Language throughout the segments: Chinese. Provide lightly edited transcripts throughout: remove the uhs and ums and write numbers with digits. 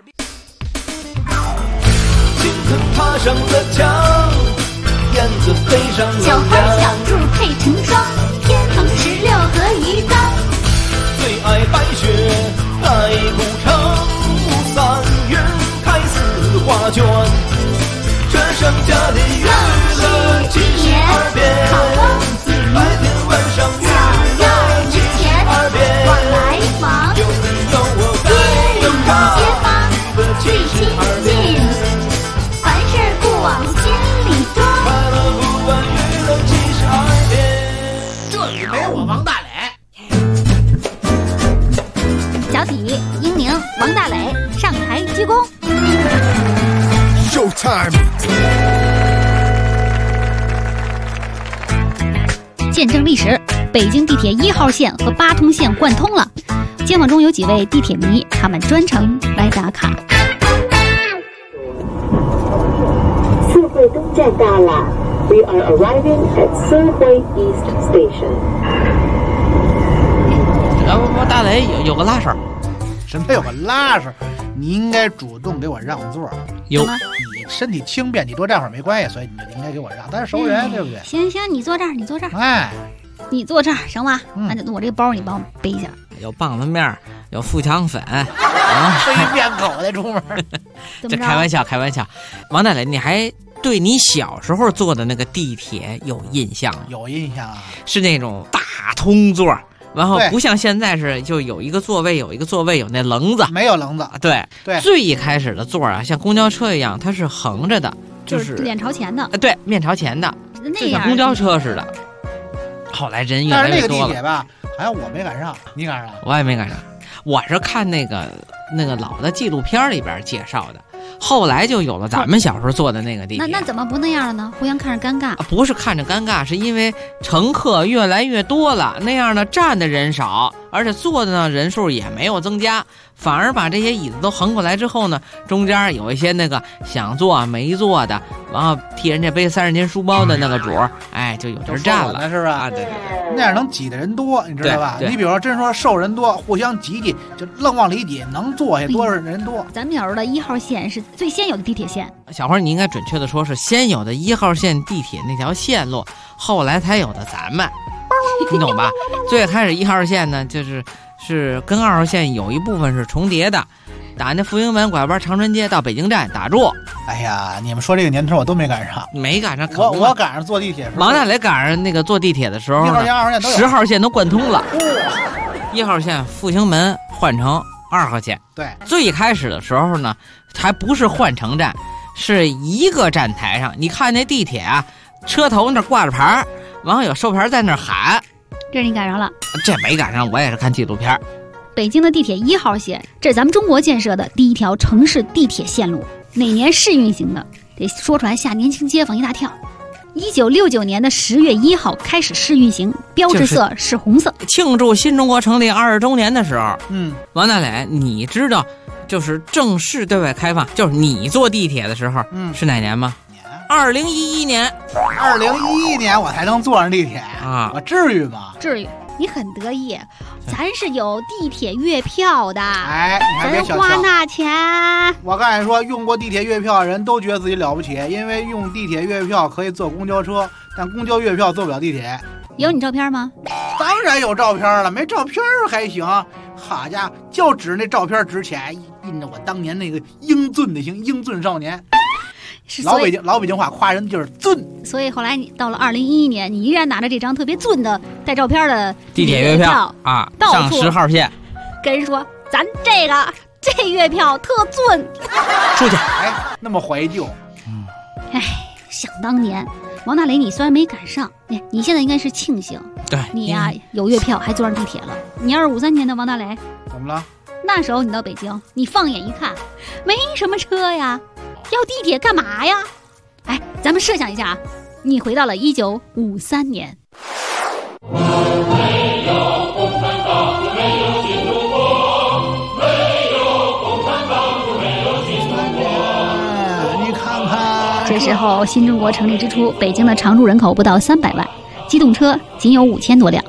金子爬上了墙，燕子飞上了小花小兔配成双，天蓬16和鱼缸。 最爱白雪，爱古城，3月开4画卷。这剩下的娱乐72变，白天晚上娱乐72变。 往来忙， 有你有我该有他， 街坊娱乐最亲 72 近， 变。 凡事不往心里装。 快乐不管娱乐72变。 这里没我王大磊。 小体、英宁、王大磊上台鞠躬。 Showtime！ 见证历史，北京地铁1号线和8通线贯通了。街坊中有几位地铁迷，他们专程来打卡。 四惠东站到了 ，We are arriving at 四惠 East Station。 我大磊有个拉手， 什么有个拉手？你应该主动给我让座。 有你身体轻便，你多站会儿没关系，所以你就应该给我让，咱是熟人，对不对？ 行，你坐这儿，你坐这儿。 哎， 你坐这儿行吗？那我这个包你帮我背一下。 有棒子面，有富强粉啊， 飞面口的出门。 这开玩笑。王大磊，你还对你小时候坐的那个地铁有印象吗？ 有印象啊， 是那种大通座，然后不像现在是就有一个座位有那棱子， 没有棱子。 对， 最一开始的座啊，像公交车一样，它是横着的，就是脸朝前的。 对，面朝前的， 那像公交车似的。后来人越来越多了。但是那个地铁吧，好像我没赶上，你赶上了？ 我也没赶上，我是看那个老的纪录片里边介绍的。后来就有了咱们小时候坐的那个地铁。 那怎么不那样了呢？互相看着尴尬。 不是看着尴尬，是因为乘客越来越多了，那样呢站的人少，而且坐的呢人数也没有增加，反而把这些椅子都横过来之后呢，中间有一些那个想坐没坐的，然后替人家背30斤书包的那个主，哎，就有地儿站了， 是吧？ 啊，对， 那样能挤的人多，你知道吧？你比如说，真说瘦人多，互相挤，就愣往里挤，能坐下多少人多。 咱们小时候的1号线是最先有的地铁线。 小花，你应该准确的说是先有的1号线地铁那条线路，后来才有的咱们，你懂吧？最开始1号线呢，是跟2号线有一部分是重叠的，打那复兴门拐弯长春街到北京站打住。 哎呀，你们说这个年头我都没赶上， 没赶上。 我赶上坐地铁的时候， 王大磊赶上那个坐地铁的时候呢 ，1号线、2号线都有 10号线都贯通了。1号线复兴门换成2号线。 对， 最开始的时候呢，还不是换乘站，是一个站台上。你看那地铁啊，车头那挂着牌，然后有售牌在那喊。 这你赶上了？ 这没赶上，我也是看纪录片。 北京的地铁1号线，这是咱们中国建设的第一条城市地铁线路，哪年试运行的？这说出来吓年轻街坊一大跳。1969年的10月1号开始试运行，标志色是红色。 庆祝新中国成立20周年的时候，王大磊，你知道就是正式对外开放，就是你坐地铁的时候，是哪年吗？2011年。 2011年我才能坐上地铁啊？ 我至于吗？ 至于。你很得意，咱是有地铁月票的， 哎，你还别小瞧， 咱花那钱。 我刚才说，用过地铁月票的人都觉得自己了不起，因为用地铁月票可以坐公交车，但公交月票坐不了地铁。 有你照片吗？ 当然有照片了，没照片还行。好家伙，就指那照片值钱，印着我当年那个英俊的英俊少年。老北京话夸人就是俊， 所以后来你到了2011年，你依然拿着这张特别俊的带照片的地铁月票啊，上10号线， 跟人说咱这月票特俊， 出去， 哎，那么怀旧。 哎，想当年，王大磊你虽然没赶上，你现在应该是庆幸， 对你呀有月票还坐上地铁了。你要是53年的王大磊， 怎么了？ 那时候你到北京，你放眼一看，没什么车呀。要地铁干嘛呀？哎，咱们设想一下，你回到了1953年。 没有共产党就没有新中国，没有共产党就没有新中国。 你看看， 这时候新中国成立之初，北京的常住人口不到300万，机动车仅有5000多辆。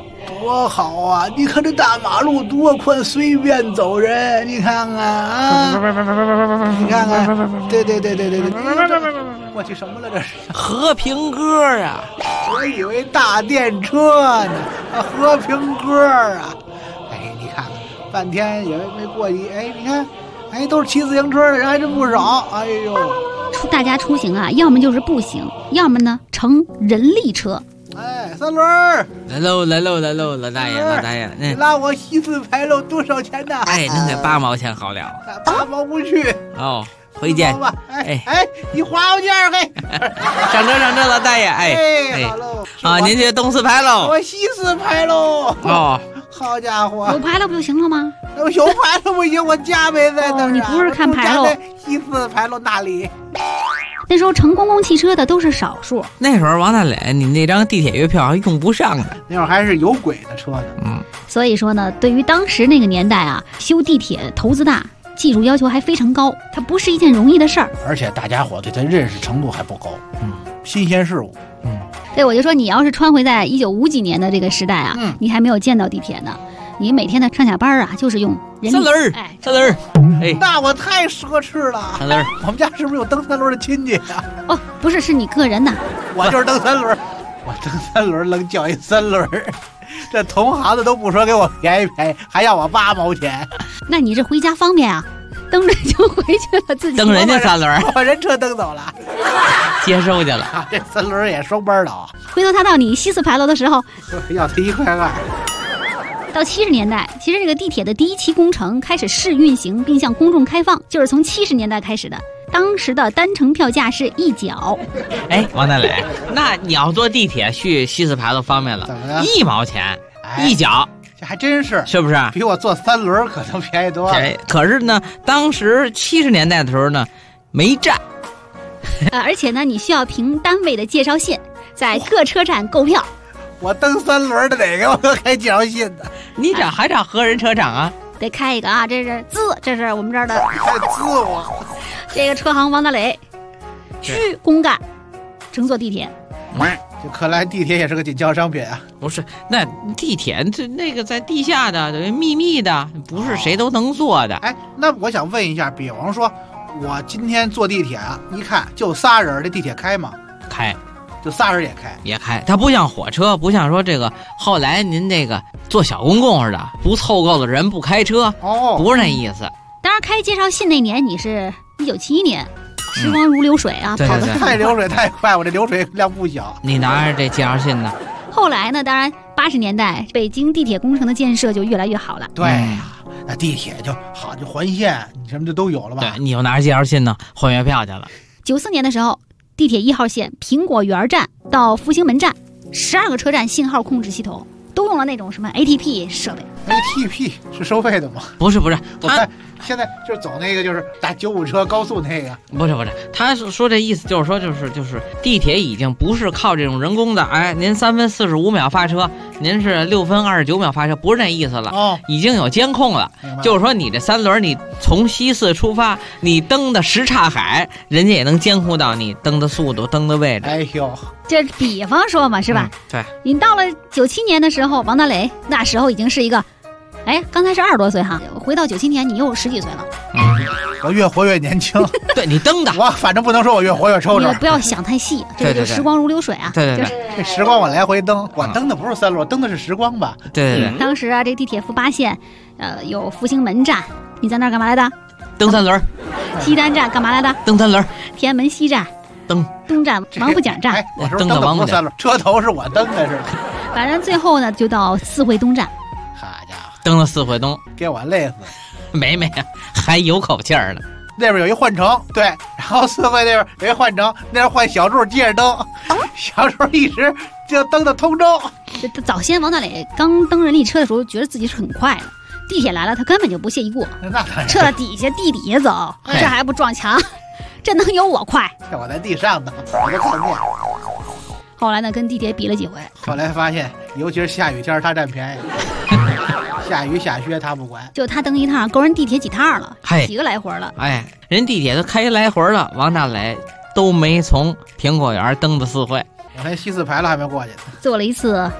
多好啊！你看这大马路多宽，随便走人。你看看啊，你看看，对，我去什么了这是？ 和平鸽啊！ 我以为大电车呢，和平鸽啊！哎，你看看，半天也没过去。哎，你看，哎，都是骑自行车的人还真不少。哎呦， 大家出行啊，要么就是步行，要么呢乘人力车。 哎，三轮儿， 来喽，老大爷， 你拉我西四牌楼多少钱呢？ 哎，能给8毛钱好了。 8毛不去。 哦，回见吧。哎，你花我价嘿。 上车，老大爷。哎， 好喽。 啊，您去东四牌楼。 我西四牌楼。 哦， 好家伙， 有牌楼不就行了吗？ 有牌楼不行，我家没在那儿。 你不是看牌楼？ 西四牌楼那里。 那时候乘公共汽车的都是少数。 那时候王大磊，你那张地铁月票还用不上呢。 那会儿还是有轨的车呢。 所以说呢，对于当时那个年代啊，修地铁投资大，技术要求还非常高，它不是一件容易的事儿。 而且大家伙对它认识程度还不高。新鲜事物。 对，我就说你要是穿回在1950几年的这个时代啊，你还没有见到地铁呢。你每天的上下班啊，就是用人力。 三轮儿，三轮儿，哎， 那我太奢侈了。 三轮儿， 我们家是不是有蹬三轮的亲戚啊？ 哦，不是，是你个人的。 我就是蹬三轮，我蹬三轮能叫一三轮，这同行的都不说给我便宜，还要我8毛钱。 那你这回家方便啊？蹬着就回去了，自己蹬人家三轮， 把人车蹬走了， 接收去了。 这三轮也双班倒。 回头他到你西四牌楼的时候， 要他1块2。 到70年代，其实这个地铁的第一期工程开始试运行，并向公众开放，就是从70年代开始的。当时的单程票价是1角。 哎，王大磊，那你要坐地铁去西四牌楼方便了， 怎么的 ？1毛钱，1角， 这还真是， 是不是？ 比我坐三轮可能便宜多了。 可是呢，当时70年代的时候呢，没站。 而且呢，你需要凭单位的介绍信，在各车站购票。 我蹬三轮的哪个我都开介绍信的。 你这还找和人车长啊？ 得开一个啊，这是这是我们这儿的。 太滋我！ 这个车行王大磊，去公干，乘坐地铁。 这看来地铁也是个紧俏商品啊。 不是，那地铁这那个在地下的，秘密的，不是谁都能坐的。 哎，那我想问一下，比方说，我今天坐地铁啊，一看就仨人，这地铁开吗？ 开。 就仨人也开， 它不像火车，不像说这个后来您这个坐小公共似的，不凑够的人不开车，不是那意思。 当然开介绍信那年你是1971年，时光如流水啊， 跑得太流水太快，我这流水量不小。 你拿着这介绍信呢？ 后来呢，当然80年代北京地铁工程的建设就越来越好了。 对呀，那地铁就好，就环线，你什么就都有了吧？ 对，你又拿着介绍信呢，换月票去了。 94年的时候。地铁1号线苹果园站到复兴门站，12个车站信号控制系统都用了那种什么 ATP 设备。 ATP 是收费的吗？ 不是， 他现在就走那个就是打95车高速那个。 不是，他说这意思就是说就是地铁已经不是靠这种人工的，哎，您3分45秒发车，您是6分29秒发车，不是那意思了。已经有监控了，就是说你这三轮你从西四出发，你蹬的什刹海，人家也能监控到你蹬的速度、蹬的位置。 哎呦， 这比方说嘛，是吧？ 对。 你到了97年的时候，王大雷那时候已经是一个。哎，刚才是20多岁哈，回到97年，你又10几岁了。 我越活越年轻。 对你蹬的， 我反正不能说我越活越抽着。 你不要想太细，这个就时光如流水啊。 对， 这时光我来回蹬，我蹬的不是三轮，蹬的是时光吧？ 对。 当时啊，这地铁复8线，有复兴门站，你在那儿干嘛来的？ 蹬三轮。 西单站干嘛来的？ 蹬三轮。 天安门西站。东站王府井站。 我是蹬的王府井，车头是我蹬的是。 反正最后呢，就到四惠东站。 好家伙。 蹬了4惠东， 给我累死！ 没，还有口气儿呢。 那边有一换乘，对，然后4惠那边有一换乘，那边换小柱接着蹬，小柱一直就蹬到通州。 早先王大磊刚登人力车的时候，觉得自己是很快了，地铁来了，他根本就不屑一顾，撤到地底下走，这还不撞墙，这能有我快？ 我在地上呢，我都看不见。 后来呢，跟地铁比了几回， 后来发现，尤其是下雨天，他占便宜。下雨下雪他不管， 就他蹬一趟够人地铁几趟了，几个来回了。 哎，人地铁都开来回了，王大磊都没从苹果园蹬到4惠。 我连西四牌了还没过去， 坐了一次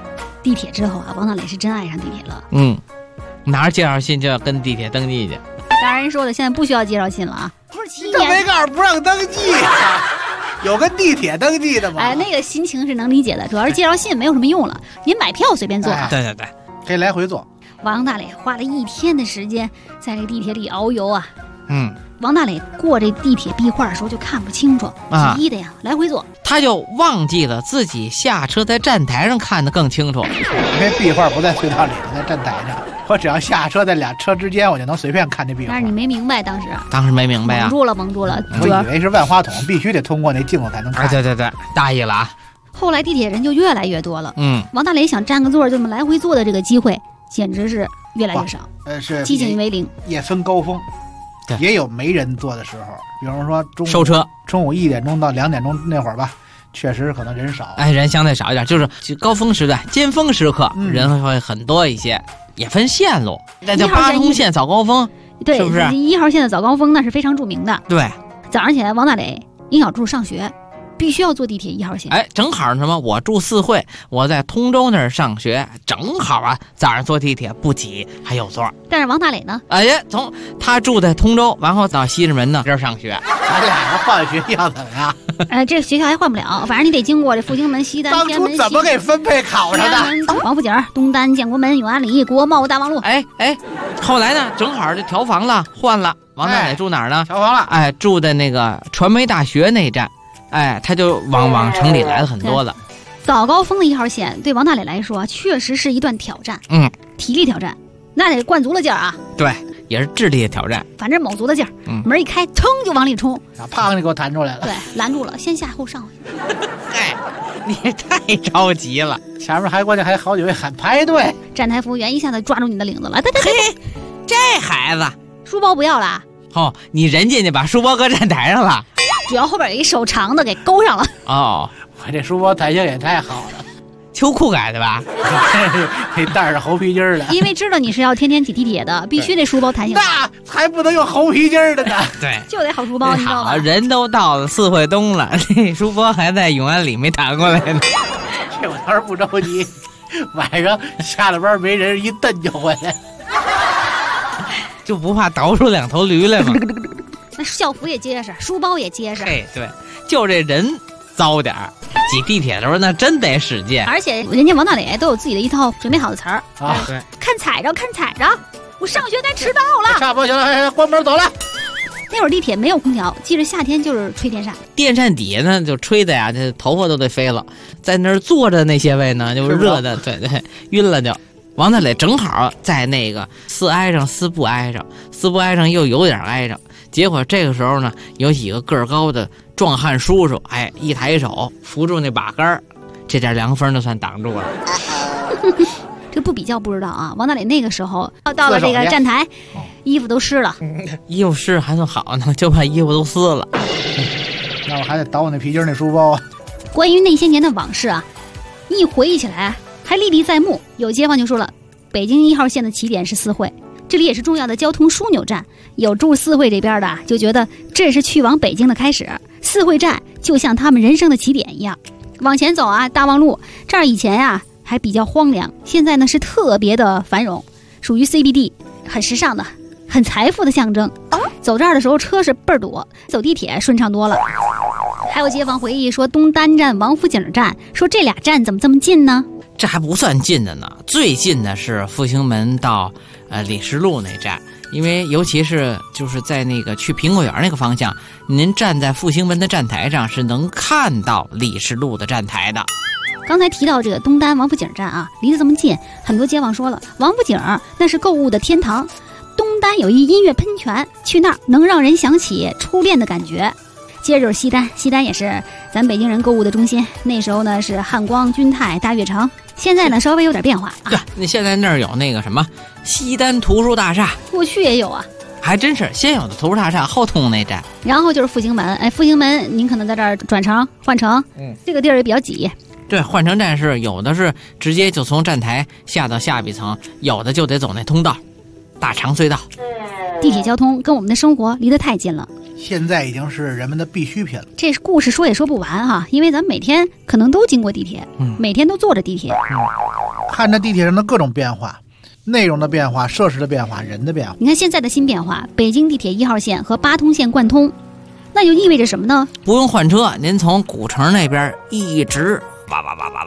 地铁之后啊，王大雷是真爱上地铁了。 拿着介绍信就要跟地铁登记去。 当然说了，现在不需要介绍信了啊，不是7 这没年。 告诉不让登记啊？有跟地铁登记的吗？ 哎，那个心情是能理解的，主要是介绍信没有什么用了，您买票随便坐。 哎对， 可以来回坐。 王大雷花了1天的时间在这个地铁里遨游啊。王大雷过这地铁壁画的时候就看不清楚，急的呀，来回坐。 他就忘记了自己下车在站台上看得更清楚。 因为壁画不在隧道里，在站台上，我只要下车在俩车之间，我就能随便看这壁画。 但是你没明白，当时没明白啊， 蒙住了， 我以为是万花筒，必须得通过那镜子才能看。 对，大意了啊。 后来地铁人就越来越多了，王大雷想占个座就这么来回坐的这个机会，简直是越来越少， 是接近于为零。 也分高峰，也有没人坐的时候，比方说收车， 中午1点钟到2点钟那会儿吧，确实可能人少。 人相对少一点，就是高峰时段、尖峰时刻，人会很多一些。也分线路，那叫8通线早高峰， 对， 是不是 ？1号线的早高峰那是非常著名的。 对， 早上起来，王大雷、殷小柱上学，必须要坐地铁1号线。 正好什么？我住4惠，我在通州那儿上学，正好啊，早上坐地铁不挤，还有座。 但是王大雷呢？ 从他住在通州，然后到西直门呢这儿上学。 咱俩人换学校怎么样？ 这学校还换不了，反正你得经过这复兴门、西单、 当初怎么给分配考上的？ 王府井、东单、建国门、永安里、国贸、大望路。 后来呢，正好就调房了，换了。王大雷住哪儿呢？ 调房了。 住在那个传媒大学那一站。他就往城里来了很多了。 早高峰的1号线对王大雷来说确实是一段挑战，体力挑战，那得灌足了劲儿啊。 对，也是智力的挑战， 反正卯足了劲儿。门一开，腾就往里冲， 啪就给我弹出来了。 对，拦住了，先下后上。 你也太着急了， 前面关键还好几位喊排队。 站台服务员一下子抓住你的领子了，对， 这孩子， 书包不要了。 你人家把书包搁站台上了。 主要后边有一手长的给勾上了。 我这书包弹性也太好了， 秋裤改的吧？ 这带着猴皮筋的。 因为知道你是要天天挤地铁的，必须这书包弹性。 那还不能用猴皮筋的呢。 对， 就得好书包，你知道吗？ 人都到了4惠东了，这书包还在永安里没弹过来呢。 这我当时不着急，晚上下了班没人，一蹬就回来， 就不怕倒出2头驴来吗？ 那校服也结实，书包也结实。 对，就这人糟点儿，挤地铁的时候那真得使劲。 而且人家王大雷都有自己的一套准备好的词儿啊。 对， 看踩着，我上学该迟到了。 差不多行了，关门走了。 那会儿地铁没有空调，记着夏天就是吹电扇， 电扇底下呢就吹的呀，这头发都得飞了。在那儿坐着那些位呢，就热的，对，晕了就。王大雷正好在那个4挨上4不挨上，4不挨上又有点挨上。结果这个时候呢，有几个个儿高的壮汉叔叔，一抬手扶住那把杆，这点凉风就算挡住了。 这不比较不知道啊。王大雷那个时候到了这个站台，衣服都湿了。 衣服湿还算好呢，就把衣服都撕了。 那我还得倒我那皮筋那书包啊。 关于那些年的往事啊，一回忆起来还历历在目。有街坊就说了，北京1号线的起点是4惠。这里也是重要的交通枢纽站，有住4惠这边的就觉得这是去往北京的开始，4惠站就像他们人生的起点一样。往前走啊，大望路这儿以前还比较荒凉，现在呢是特别的繁荣，属于 CBD， 很时尚的，很财富的象征。走这儿的时候车是倍儿多，走地铁顺畅多了。还有街坊回忆说，东单站、王府井站，说这俩站怎么这么近呢？ 这还不算近的呢，最近的是复兴门到李石路那站，因为尤其是就是在那个去苹果园那个方向，您站在复兴门的站台上是能看到李石路的站台的。 刚才提到这个东单王府井站啊，离得这么近，很多街坊说了，王府井那是购物的天堂，东单有一音乐喷泉，去那儿能让人想起初恋的感觉。接着就是西单，西单也是咱北京人购物的中心，那时候呢是汉光、君泰、大悦城，现在呢稍微有点变化啊。 对，那现在那儿有那个什么西单图书大厦， 过去也有啊， 还真是先有的图书大厦，后通那站。 然后就是复兴门，复兴门您可能在这儿转乘换乘，这个地儿也比较挤。 对，换乘站是有的是直接就从站台下到下一层，有的就得走那通道，大长隧道。 地铁交通跟我们的生活离得太近了， 现在已经是人们的必需品了。 这故事说也说不完哈，因为咱们每天可能都经过地铁，每天都坐着地铁， 看着地铁上的各种变化，内容的变化，设施的变化，人的变化。 你看现在的新变化，北京地铁1号线和八通线贯通，那就意味着什么呢？ 不用换车，您从古城那边一直挖，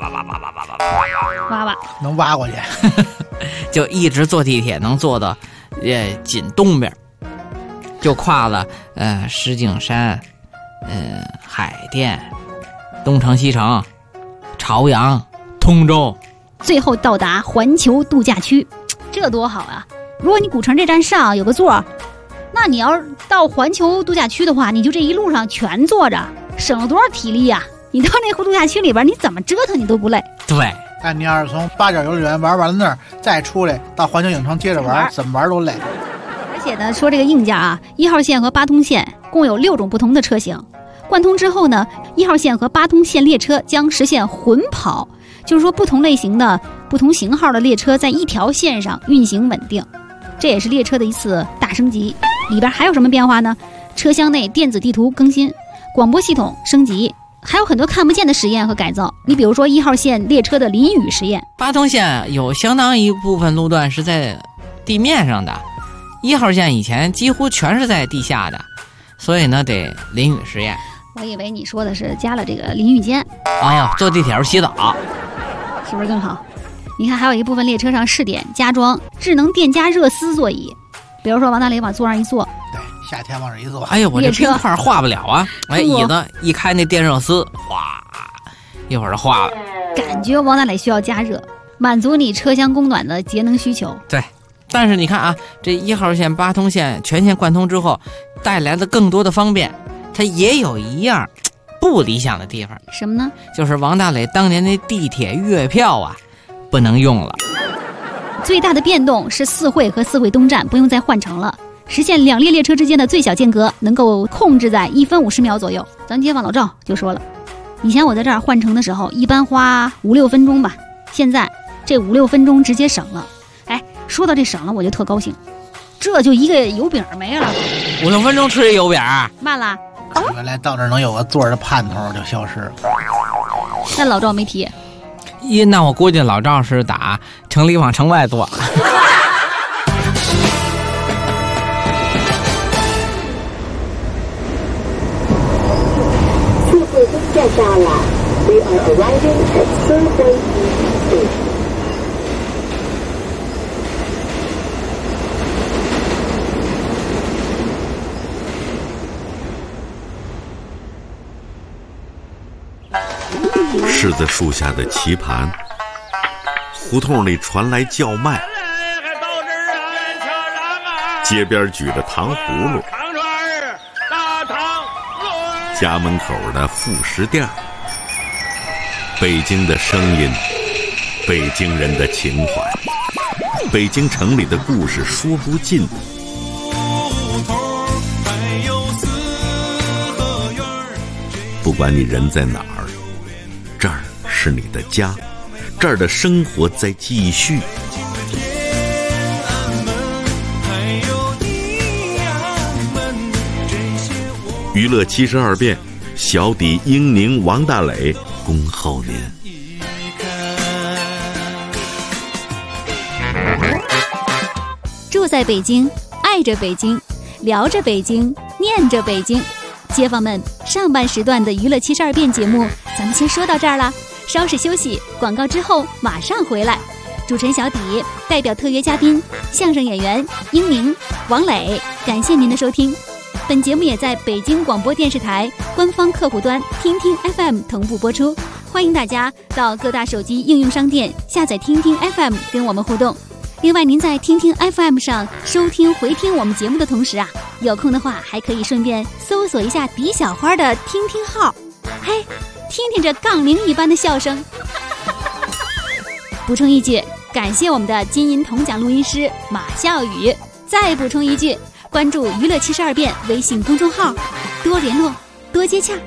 能挖过去， 就一直坐地铁能坐到锦东边，就跨了石景山、海淀、东城、西城、朝阳、通州， 最后到达环球度假区，这多好啊！如果你古城这站上有个座，那你要到环球度假区的话，你就这一路上全坐着，省了多少体力呀！你到那度假区里边，你怎么折腾你都不累。 对， 但你要是从八角游乐园玩完了那儿，再出来到环球影城接着玩，怎么玩都累。 而且呢，说这个硬件啊，1号线和八通线共有6种不同的车型，贯通之后呢，1号线和八通线列车将实现混跑，就是说不同类型的、不同型号的列车在一条线上运行稳定，这也是列车的一次大升级。里边还有什么变化呢？车厢内电子地图更新，广播系统升级，还有很多看不见的实验和改造。你比如说1号线列车的淋雨实验， 八通线有相当一部分路段是在地面上的，1号线以前几乎全是在地下的，所以呢得淋雨实验。 我以为你说的是加了这个淋浴间。 坐地铁时洗澡， 是不是更好？你看还有一部分列车上试点加装智能电加热丝座椅，比如说王大雷往座上一坐， 对，夏天往这一坐， 我这冰块化不了啊！椅子一开那电热丝，哇，一会儿就化了。 感觉王大雷需要加热，满足你车厢供暖的节能需求。 对，但是你看啊，这1号线八通线全线贯通之后，带来的更多的方便，它也有一样不理想的地方。 什么呢？ 就是王大雷当年那地铁月票啊，不能用了。 最大的变动是四惠和四惠东站不用再换乘了，实现2列列车之间的最小间隔能够控制在1分50秒左右。咱街坊老赵就说了，以前我在这儿换乘的时候一般花5-6分钟吧，现在这5-6分钟直接省了。说到这省了我就特高兴，这就一个油饼没了 ，5-6分钟吃一油饼慢了。 原来到这儿能有个座的盼头就消失了。 那老赵没提， 那我估计老赵是打城里往城外坐。 四惠东站到了 ，We are arriving at 四惠 East Station。 柿子树下的棋盘，胡同里传来叫卖，街边举着糖葫芦，家门口的副食店，北京的声音，北京人的情怀，北京城里的故事说不尽。不管你人在哪儿，这儿是你的家，这儿的生活在继续。娱乐72变，小底英宁、王大磊恭候您。 住在北京，爱着北京，聊着北京，念着北京。街坊们，上半时段的娱乐72变节目咱们先说到这儿了，稍事休息，广告之后马上回来。主持人小底代表特约嘉宾相声演员英宁、王磊，感谢您的收听。本节目也在北京广播电视台官方客户端听听 FM 同步播出，欢迎大家到各大手机应用商店下载听听 FM 跟我们互动。另外，您在听听 FM 上收听回听我们节目的同时啊，有空的话还可以顺便搜索一下迪小花的听听号，嘿，听听这杠铃一般的笑声。补充一句，感谢我们的金银铜奖录音师马笑宇。再补充一句，关注娱乐72变微信公众号，多联络，多接洽。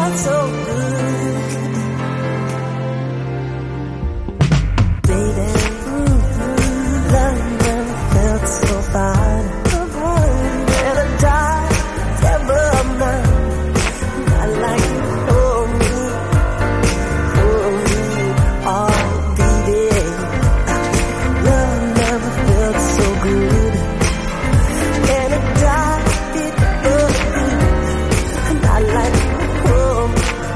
felt so good. Baby, love never felt so fine. And I died, never mind. I like you, hold me, oh baby. Love never felt so good. And I died, and I like you, hold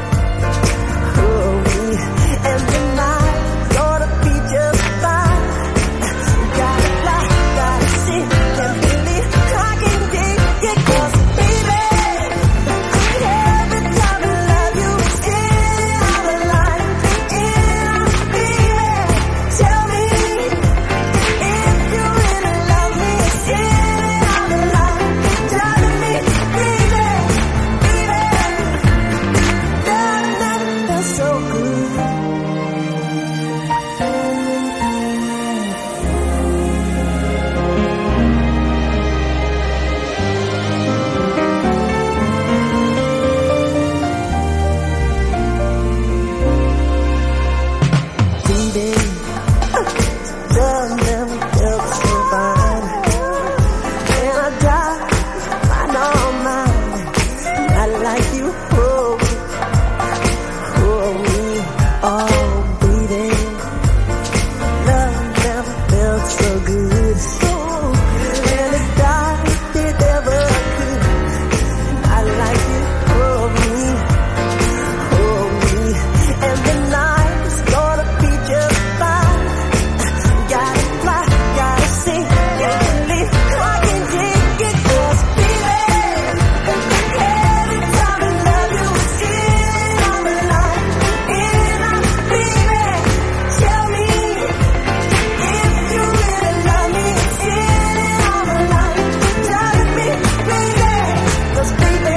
me, and the night's gonna be just fine. Gotta fly, gotta see, can't believe I can dig it, 'cause baby, every time I love you, it's out of line, baby. Tell me if you really love me, it's out of line, driving me crazy, baby. Love never felt so good. Baby, love never felt so fine. And I died, I know mine. I like you, hold me, oh baby. Love never felt so good. And I died, it never could. I like you, hold me, and the night's gonna be just fine. Gotta fly, gotta see, can't believe I can dig it, 'cause baby, every time I love you, it's on the line, baby. Tell me if you really love me, it's on the line, driving me crazy, 'cause baby,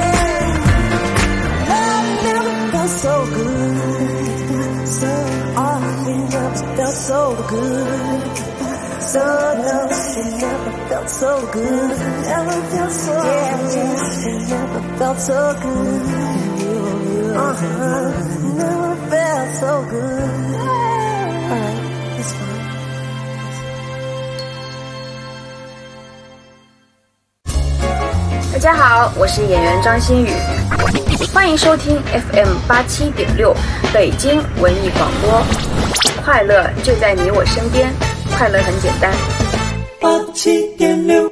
love never felt so good. So often never felt so good. So long it never felt so good. Never felt so good. It never felt so good. Never felt so good. Alright, it's fine. 大家好，我是演员张馨予，欢迎收听 FM 87.6北京文艺广播。快乐就在你我身边，快乐很简单。 87.6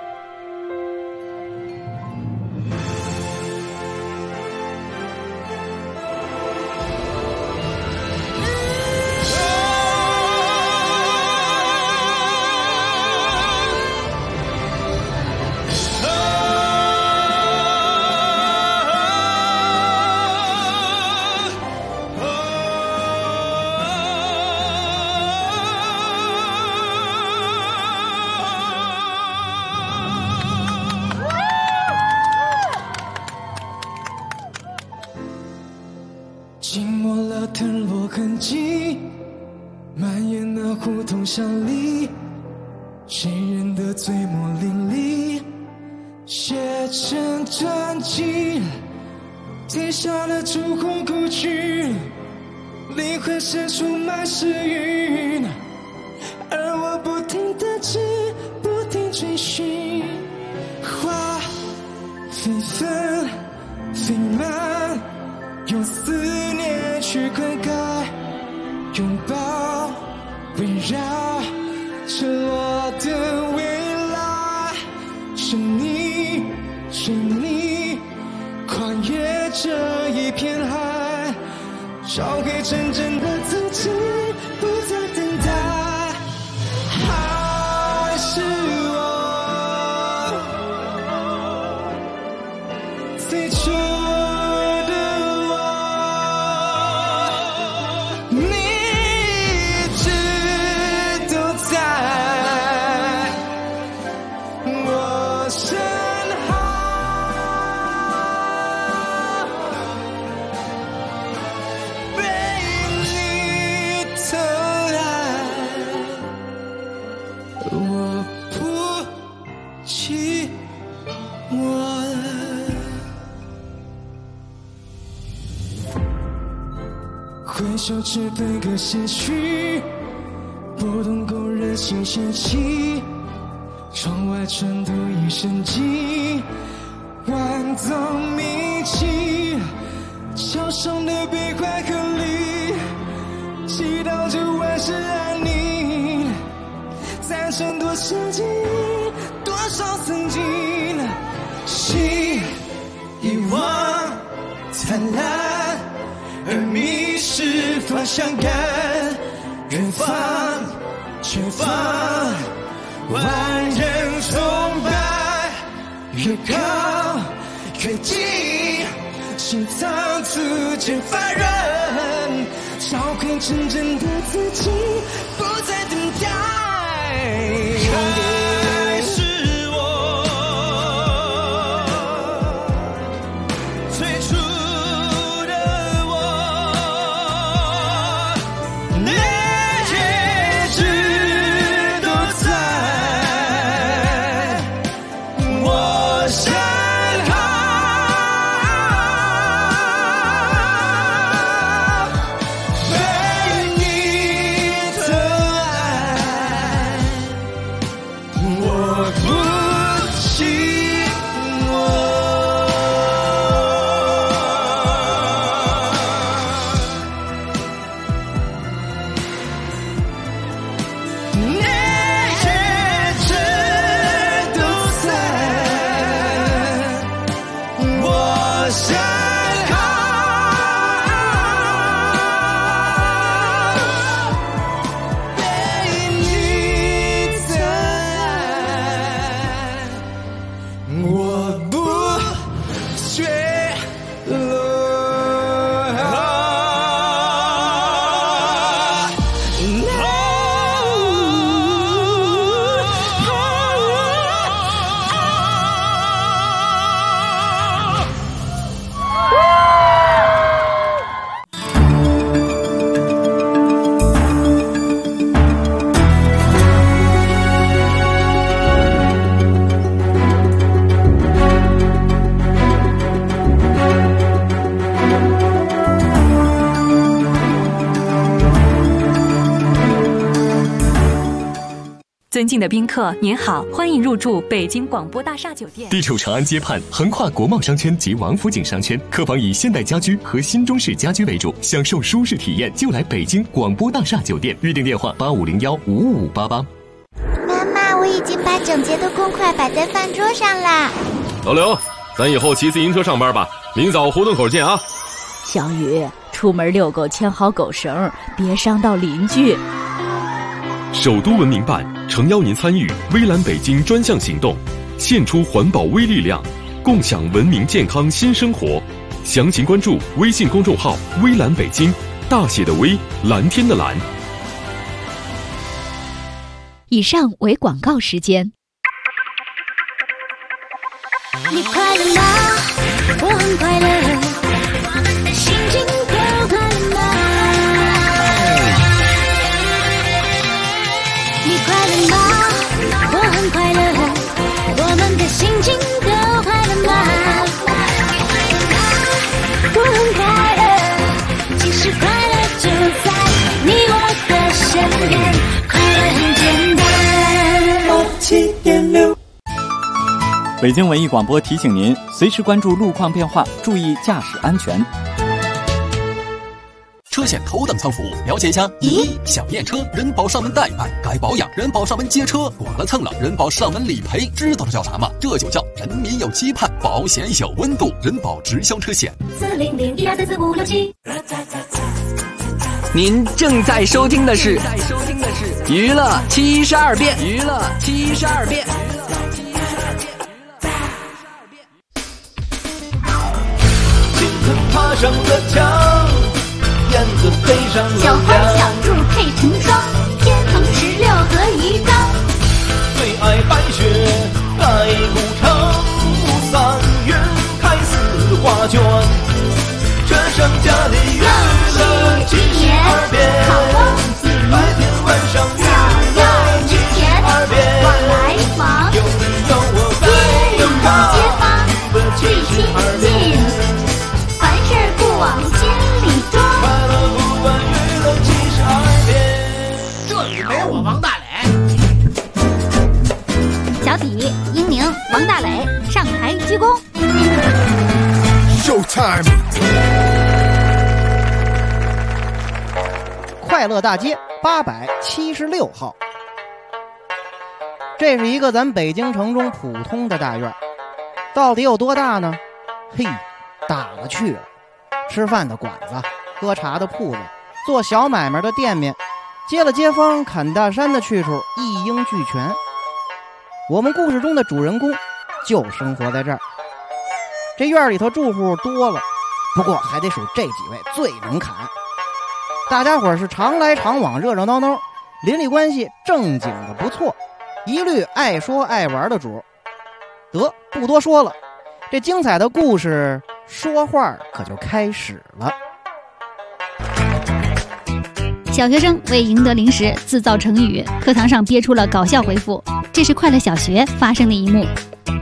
浸没了腾落痕迹，蔓延那胡同巷里，谁人的醉墨淋漓，写成传奇。天下的烛火故去，灵魂深处满是云，而我不停地追，不停追寻，花飞纷飞满。用思念去灌溉，拥抱围绕着我的未来。是你，是你，跨越这一片海，找回真正的自己，不再等待。还是我最初。被你疼爱。 挥手指分割些许，拨动工人心弦起，窗外传读一声寂，万奏鸣泣，桥上的悲欢合离，祈祷着万事安宁，赞成多少记忆，多少曾经，心遗忘灿烂，而迷失方向感，远方前方万人崇拜，越高越近，心脏逐渐发热，找回真正的自己，不再等待。还是我最初的我，那些事都在我身后，被你的爱，我不寂寞。那些事都在我身后，被你的爱，我不坠落。 尊敬的宾客，您好，欢迎入住北京广播大厦酒店。 地处长安街畔，横跨国贸商圈及王府井商圈，客房以现代家居和新中式家居为主，享受舒适体验就来北京广播大厦酒店。预订电话85015588。 妈妈，我已经把整洁的公筷摆在饭桌上啦。 老刘，咱以后骑自行车上班吧，明早胡同口见啊。 小雨，出门遛狗牵好狗绳，别伤到邻居。 首都文明办诚邀您参与微蓝北京专项行动，献出环保微力量，共享文明健康新生活。详情关注微信公众号微蓝北京，大写的微，蓝天的蓝。 以上为广告时间。 你快乐吗？我很快乐，心情都快乐吗？你快乐吗？我很快乐，我们的心情都快乐吗？我很快乐，其实快乐就在你我的身边，快乐很简单。87.6 北京文艺广播提醒您，随时关注路况变化，注意驾驶安全。 车险头等舱服务，了解一下。1. 想验车，人保上门代办；该保养，人保上门接车；剐了蹭了，人保上门理赔。知道这叫啥吗？这就叫人民有期盼，保险有温度。人保直销车险。400-1234567。 您正在收听的是娱乐72变。娱乐72变。 爬上了墙，燕子飞上了小花小兔配成双，天蓬16和鱼缸。 最爱白雪盖古城，3月开4花卷。这盛家的娱乐72变，白天晚上娱乐72变。 往来忙， 有你有我在街坊娱乐最亲近。 72变。 凡事不往心里装， 快乐不问快乐大街876号。这是一个咱北京城中普通的大院，到底有多大呢？嘿，大了去了。吃饭的馆子，喝茶的铺子，做小买卖的店面，接了街坊砍大山的去处一应俱全。我们故事中的主人公就生活在这儿。这院里头住户多了，不过还得数这几位最能砍。大家伙是常来常往，热热闹闹，邻里关系正经的不错，一律爱说爱玩的主。得，不多说了，这精彩的故事说话可就开始了。 小学生为赢得零食自造成语，课堂上憋出了搞笑回复。这是快乐小学发生的一幕。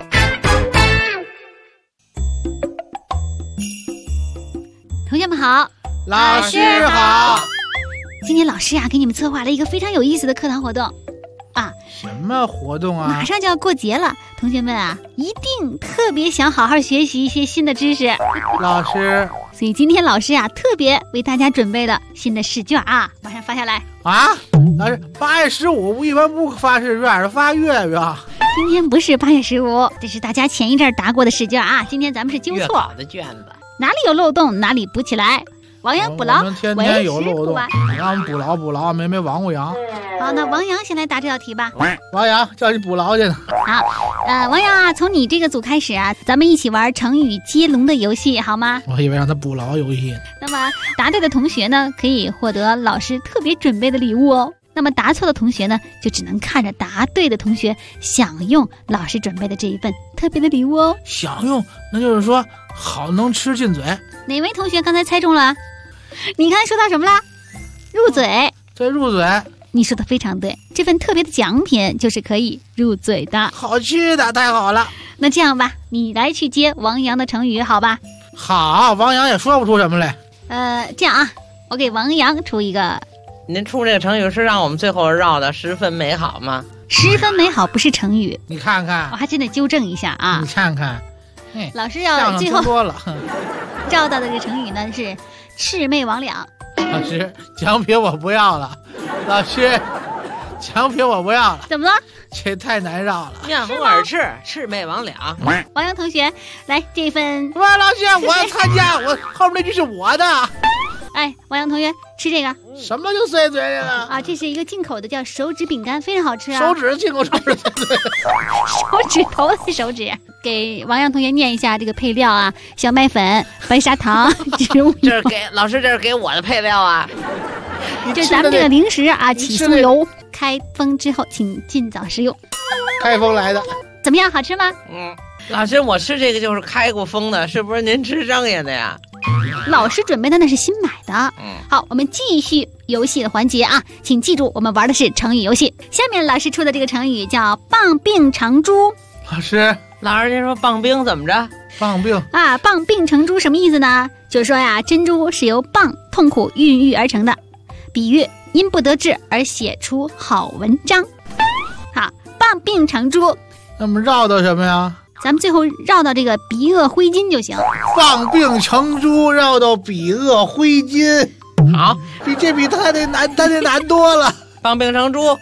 同学们好， 老师好。 今天老师呀，给你们策划了一个非常有意思的课堂活动啊！ 什么活动啊？ 马上就要过节了，同学们啊，一定特别想好好学习一些新的知识。 老师， 所以今天老师啊，特别为大家准备了新的试卷啊，马上发下来啊！老师，8月15一般不发试卷，是发月饼。 今天不是8月15，这是大家前一阵答过的试卷啊。今天咱们是纠错， 约好的卷子， 哪里有漏洞哪里补起来。亡羊补牢， 我们天天有漏洞，让我们补牢，没亡过羊。 好，那王阳先来答这道题吧。 王阳叫你补牢去呢。 好，王阳啊，从你这个组开始啊，咱们一起玩成语接龙的游戏，好吗？ 我以为让他补牢游戏。 那么答对的同学呢，可以获得老师特别准备的礼物哦。那么答错的同学呢，就只能看着答对的同学享用老师准备的这一份特别的礼物哦。 享用，那就是说好能吃进嘴。 哪位同学刚才猜中了？你刚才说到什么了？入嘴。 对，入嘴。 你说的非常对，这份特别的奖品就是可以入嘴的， 好吃的，太好了。 那这样吧，你来去接王阳的成语，好吧？ 好，王阳也说不出什么来。 这样啊，我给王阳出一个。 您出这个成语是让我们最后绕的十分美好吗？ 十分美好不是成语， 你看看， 我还真得纠正一下啊。 你看看， 老师要最后多了绕到的这个成语呢是魑魅魍魉。 老师，奖品我不要了。老师，奖品我不要了。 怎么了？ 这太难绕了。 面红耳赤，魑魅魍魉。 王阳同学，来这份。 喂，老师，我要参加，我后面那句是我的。 哎，王阳同学，吃这个。 什么就塞嘴里了？ 啊，这是一个进口的，叫手指饼干，非常好吃啊。 手指进口手指， 手指头的手指。给王阳同学念一下这个配料啊：小麦粉、白砂糖、植物油。 这是给老师，这是给我的配料啊。 这是咱们这个零食啊，起酥油。开封之后，请尽早食用。 开封来的， 怎么样？好吃吗？ 老师，我吃这个就是开过封的，是不是您吃剩下的呀？ 老师准备的那是新买的。好，我们继续游戏的环节啊，请记住，我们玩的是成语游戏。下面老师出的这个成语叫棒并成珠。 老师， 您说棒冰怎么着？ 棒冰啊，棒并成珠什么意思呢？就是说呀，珍珠是由蚌痛苦孕育而成的，比喻因不得志而写出好文章。好，蚌并成珠。 那么绕到什么呀？ 咱们最后绕到这个鼻恶灰烬就行。 蚌并成珠，绕到鼻恶灰烬。 好， 比他得难多了。 蚌并成珠，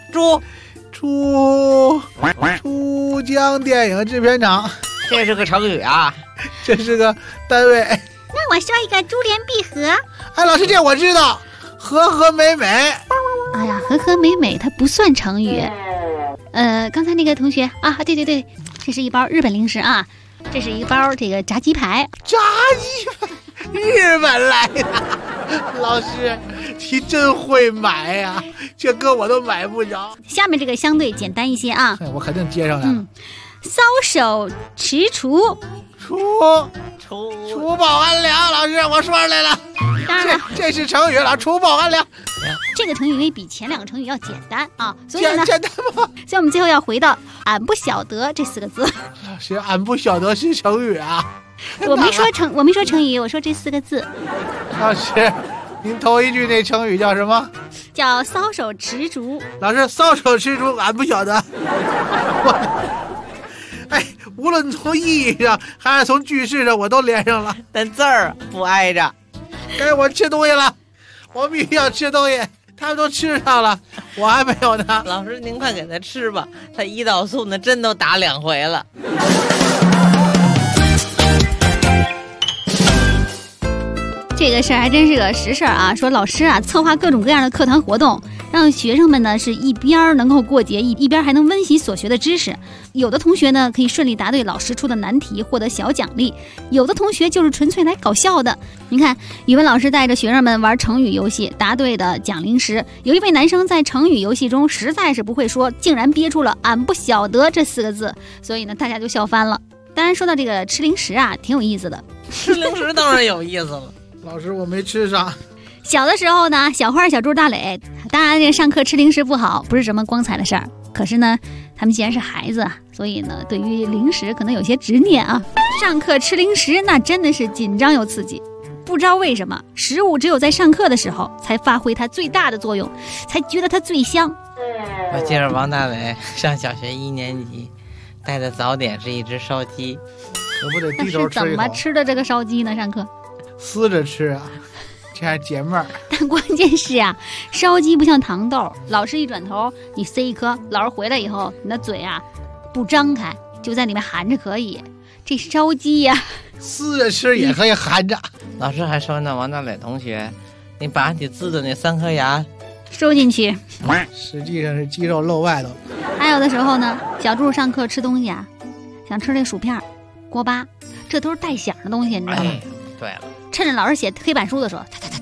珠江电影制片厂， 这是个成语啊， 这是个单位。 那我说一个珠联璧合。 哎，老师，这我知道，和和美美。 哎呀，和和美美它不算成语。刚才那个同学啊，对，这是一包日本零食啊，这是一包这个炸鸡排。 炸鸡排，日本来的。老师，你真会买呀，这歌我都买不着。 下面这个相对简单一些啊， 我肯定接上来了。 搔首踟蹰， 除暴安良。老师，我说出来了。 当然了， 这是成语了，除暴安良。 这个成语比前两个成语要简单啊，所以呢， 简单吗？ 所以我们最后要回到“俺不晓得”这4个字。 老师，俺不晓得是成语啊。 我没说成语，我说这4个字。 老师，您头一句那成语叫什么？ 叫搔首踟蹰。 老师，搔首踟蹰，俺不晓得。无论从意义上还是从句式上，我都连上了， 但字儿不挨着。 该我吃东西了，我必须要吃东西。 他们都吃上了，我还没有呢。 老师您快给他吃吧，他胰岛素呢真都打2回了。 这个事儿还真是个实事儿啊！说老师啊，策划各种各样的课堂活动，让学生们呢是一边能够过节，一边还能温习所学的知识。有的同学呢可以顺利答对老师出的难题，获得小奖励；有的同学就是纯粹来搞笑的。你看，语文老师带着学生们玩成语游戏，答对的奖零食。有一位男生在成语游戏中实在是不会说，竟然憋出了“俺不晓得”这4个字，所以呢大家就笑翻了。当然说到这个吃零食啊，挺有意思的。 吃零食当然有意思了。 老师，我没吃上。 小的时候呢，小花、小猪、大磊，当然这上课吃零食不好，不是什么光彩的事儿。可是呢，他们既然是孩子，所以呢，对于零食可能有些执念啊。上课吃零食，那真的是紧张又刺激。不知道为什么，食物只有在上课的时候才发挥它最大的作用，才觉得它最香。 我记着王大磊上小学1年级，带的早点是一只烧鸡， 可不得低头吃一口。 那是怎么吃的这个烧鸡呢？上课撕着吃啊，这样解闷儿。 但关键是啊，烧鸡不像糖豆，老师一转头你塞一颗，老师回来以后你的嘴啊不张开，就在里面含着可以。这烧鸡呀， 撕着吃也可以含着。 老师还说呢，王大磊同学，你把你呲的那3颗牙收进去， 实际上是鸡肉露外头。 还有的时候呢，小猪上课吃东西啊，想吃这薯片、锅巴，这都是带响的东西，你知道吗？ 对了。 趁着老师写黑板书的时候，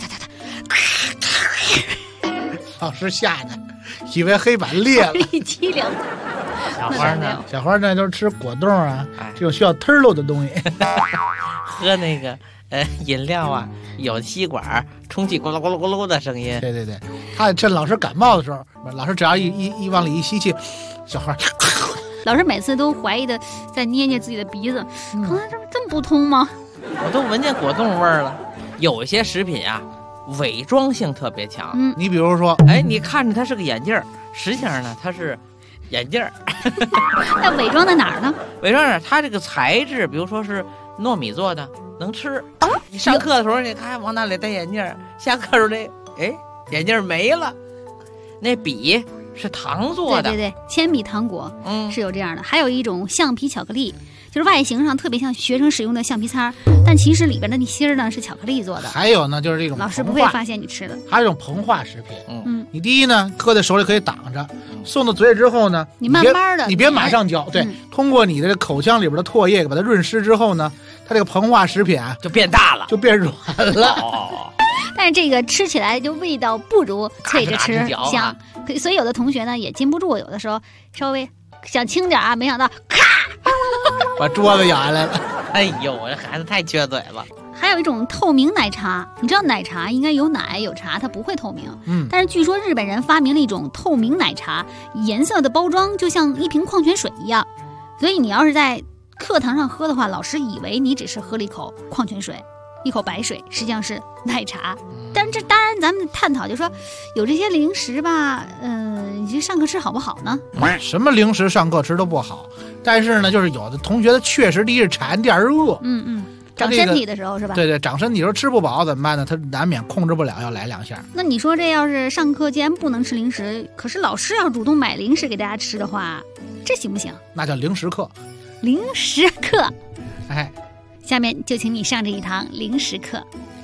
老师吓得以为黑板裂了， 一激灵。 小花呢？ 小花呢？都是吃果冻啊，这种需要吞漏的东西。 喝那个饮料啊，有吸管充气咕噜咕噜咕噜的声音。 对对对，他趁老师感冒的时候，老师只要一往里一吸气，小花。 老师每次都怀疑的在捏捏自己的鼻子，可能这么不通吗？ 我都闻见果冻味儿了。有一些食品啊，伪装性特别强。 你比如说， 你看着它是个眼镜儿，实际上呢它是眼镜儿。 那伪装在哪儿呢？ 伪装哪？它这个材质，比如说是糯米做的，能吃。你上课的时候，你看王大磊戴眼镜儿，下课时候眼镜儿没了。那笔是糖做的， 对对对，铅笔糖果，是有这样的。还有一种橡皮巧克力，就是外形上特别像学生使用的橡皮擦，但其实里边的那芯儿呢是巧克力做的。 还有呢，就是这种老师不会发现你吃的， 还有一种膨化食品。你第一呢，搁在手里可以挡着，送到嘴里之后呢， 你慢慢的， 你别马上嚼，对，通过你的这口腔里边的唾液把它润湿之后呢，它这个膨化食品啊就变大了， 就变软了。 但是这个吃起来就味道不如脆着吃香，所以有的同学呢也禁不住，有的时候稍微想轻点啊，没想到咔把桌子咬下来了。 哎呦，我这孩子太缺嘴了。 还有一种透明奶茶，你知道奶茶应该有奶有茶，它不会透明。但是据说日本人发明了一种透明奶茶，颜色的包装就像一瓶矿泉水一样，所以你要是在课堂上喝的话，老师以为你只是喝了一口矿泉水，一口白水，实际上是奶茶。但是这当然咱们探讨就说，有这些零食吧，你这上课吃好不好呢？ 什么零食上课吃都不好，但是呢，就是有的同学他确实第一是馋，第二是饿。 长身体的时候是吧？ 对对，长身体时候吃不饱怎么办呢？他难免控制不了，要来2下。 那你说这要是上课既然不能吃零食，可是老师要主动买零食给大家吃的话，这行不行？ 那叫零食课。 零食课，下面就请你上这一堂零食课。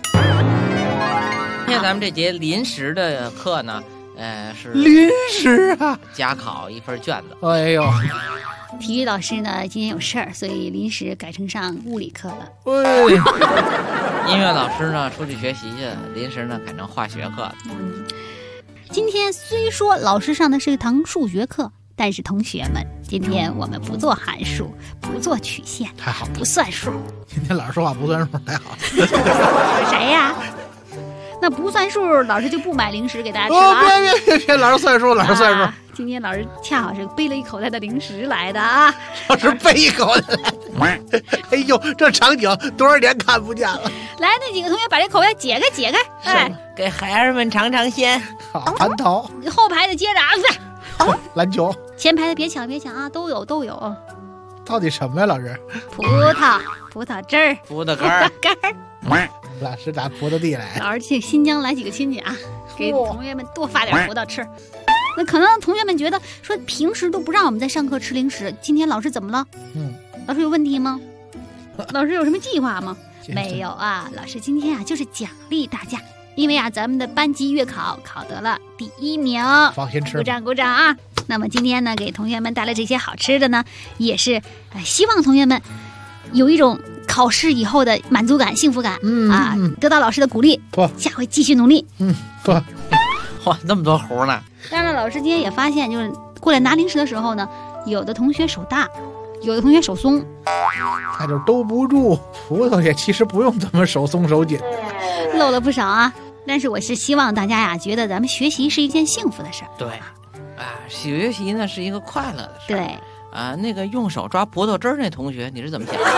今天咱们这节临时的课呢，是临时啊， 加考1份卷子。 哎呦。 体育老师呢今天有事儿，所以临时改成上物理课了。 音乐老师呢出去学习去，临时呢改成化学课了。 今天虽说老师上的是一堂数学课，但是同学们，今天我们不做函数，不做曲线， 太好了， 不算数。 今天老师说话不算数，太好了。 谁呀？那不算数，老师就不买零食给大家吃了。 别，老师算数，老师算数。 今天老师恰好是背了一口袋的零食来的啊！ 老师背一口袋来的，哎呦，这场景多少年看不见了。 来，那几个同学把这口袋解开， 给孩儿们尝尝鲜。 好，盘头。 后排的接着啊， 篮球。 前排的别抢啊，都有。 到底什么呀，老师？ 葡萄汁儿， 葡萄干儿。 老师打葡萄地来。 老师去新疆来几个亲戚啊，给同学们多发点葡萄吃。那可能同学们觉得说平时都不让我们在上课吃零食，今天老师怎么了？老师有问题吗？老师有什么计划吗？没有啊，老师今天啊就是奖励大家，因为啊咱们的班级月考考得了第1名， 放心吃， 鼓掌鼓掌啊！那么今天呢，给同学们带来这些好吃的呢，也是希望同学们有一种考试以后的满足感、幸福感，得到老师的鼓励，下回继续努力。 哇，那么多猴呢！ 当然，老师今天也发现，就是过来拿零食的时候呢，有的同学手大，有的同学手松， 他就兜不住。葡萄也其实不用这么手松手紧， 漏了不少啊。但是我是希望大家呀，觉得咱们学习是一件幸福的事儿。 对，学习呢是一个快乐的事儿。 对， 那个用手抓葡萄汁儿那同学，你是怎么想的？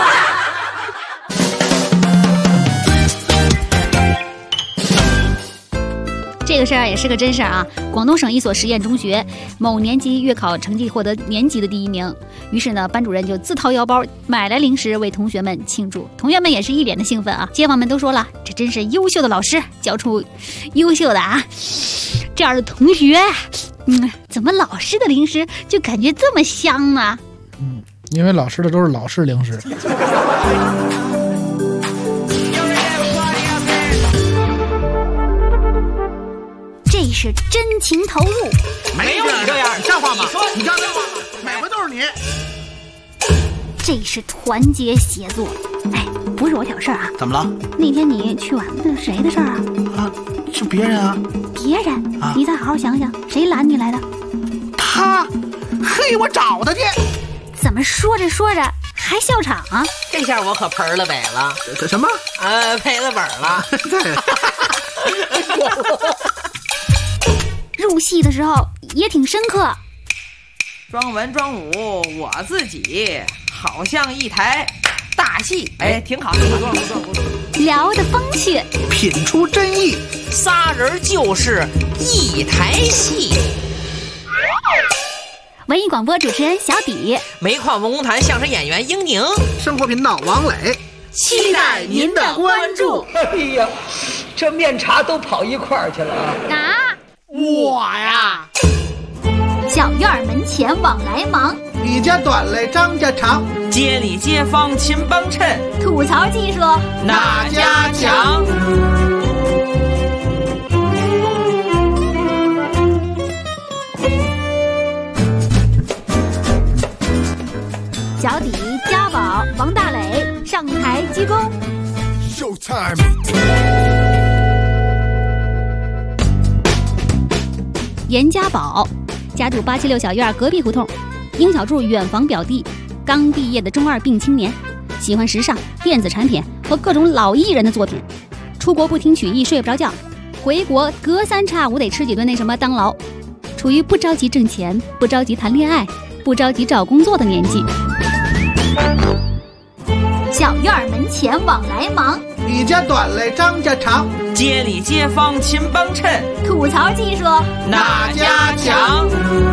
这个事儿也是个真事儿啊！广东省一所实验中学某年级月考成绩获得年级的第1名，于是呢，班主任就自掏腰包买来零食为同学们庆祝，同学们也是一脸的兴奋啊！街坊们都说了，这真是优秀的老师教出优秀的这样的同学。怎么老师的零食就感觉这么香呢？ 因为老师的都是老式零食。 这是真情投入， 没有你这样，像话吗？你像话吗？每回都是你。 这是团结协作。不是我挑事儿啊。 怎么了？ 那天你去晚那谁的事儿啊？ 是别人啊。 别人？你再好好想想，谁拦你来的？ 他。嘿，我找他去。 怎么说着说着还笑场啊？ 这下我可盆了北了。 这什么？ 赔了本了。 入戏的时候也挺深刻， 装文装武，我自己好像一台大戏，挺好，不错。 聊得风趣， 品出真意， 仨人就是一台戏。 文艺广播主持人小底， 煤矿文工团相声演员英宁， 生活频道王磊， 期待您的关注。 哎呀，这面茶都跑一块儿去了啊！ 我呀， 小院门前往来忙， 李家短来张家长， 街里街坊勤帮衬， 吐槽技术哪家强？ 小底、家宝、王大磊上台鞠躬。 Showtime。 严家宝家住876小院隔壁胡同，英小柱远房表弟，刚毕业的中二病青年，喜欢时尚、电子产品和各种老艺人的作品。出国不听曲艺睡不着觉，回国隔3差5得吃几顿那什么当劳。处于不着急挣钱、不着急谈恋爱、不着急找工作的年纪。小院门前往来忙， 李家短来张家长， 街里街坊勤帮衬， 吐槽技术哪家强？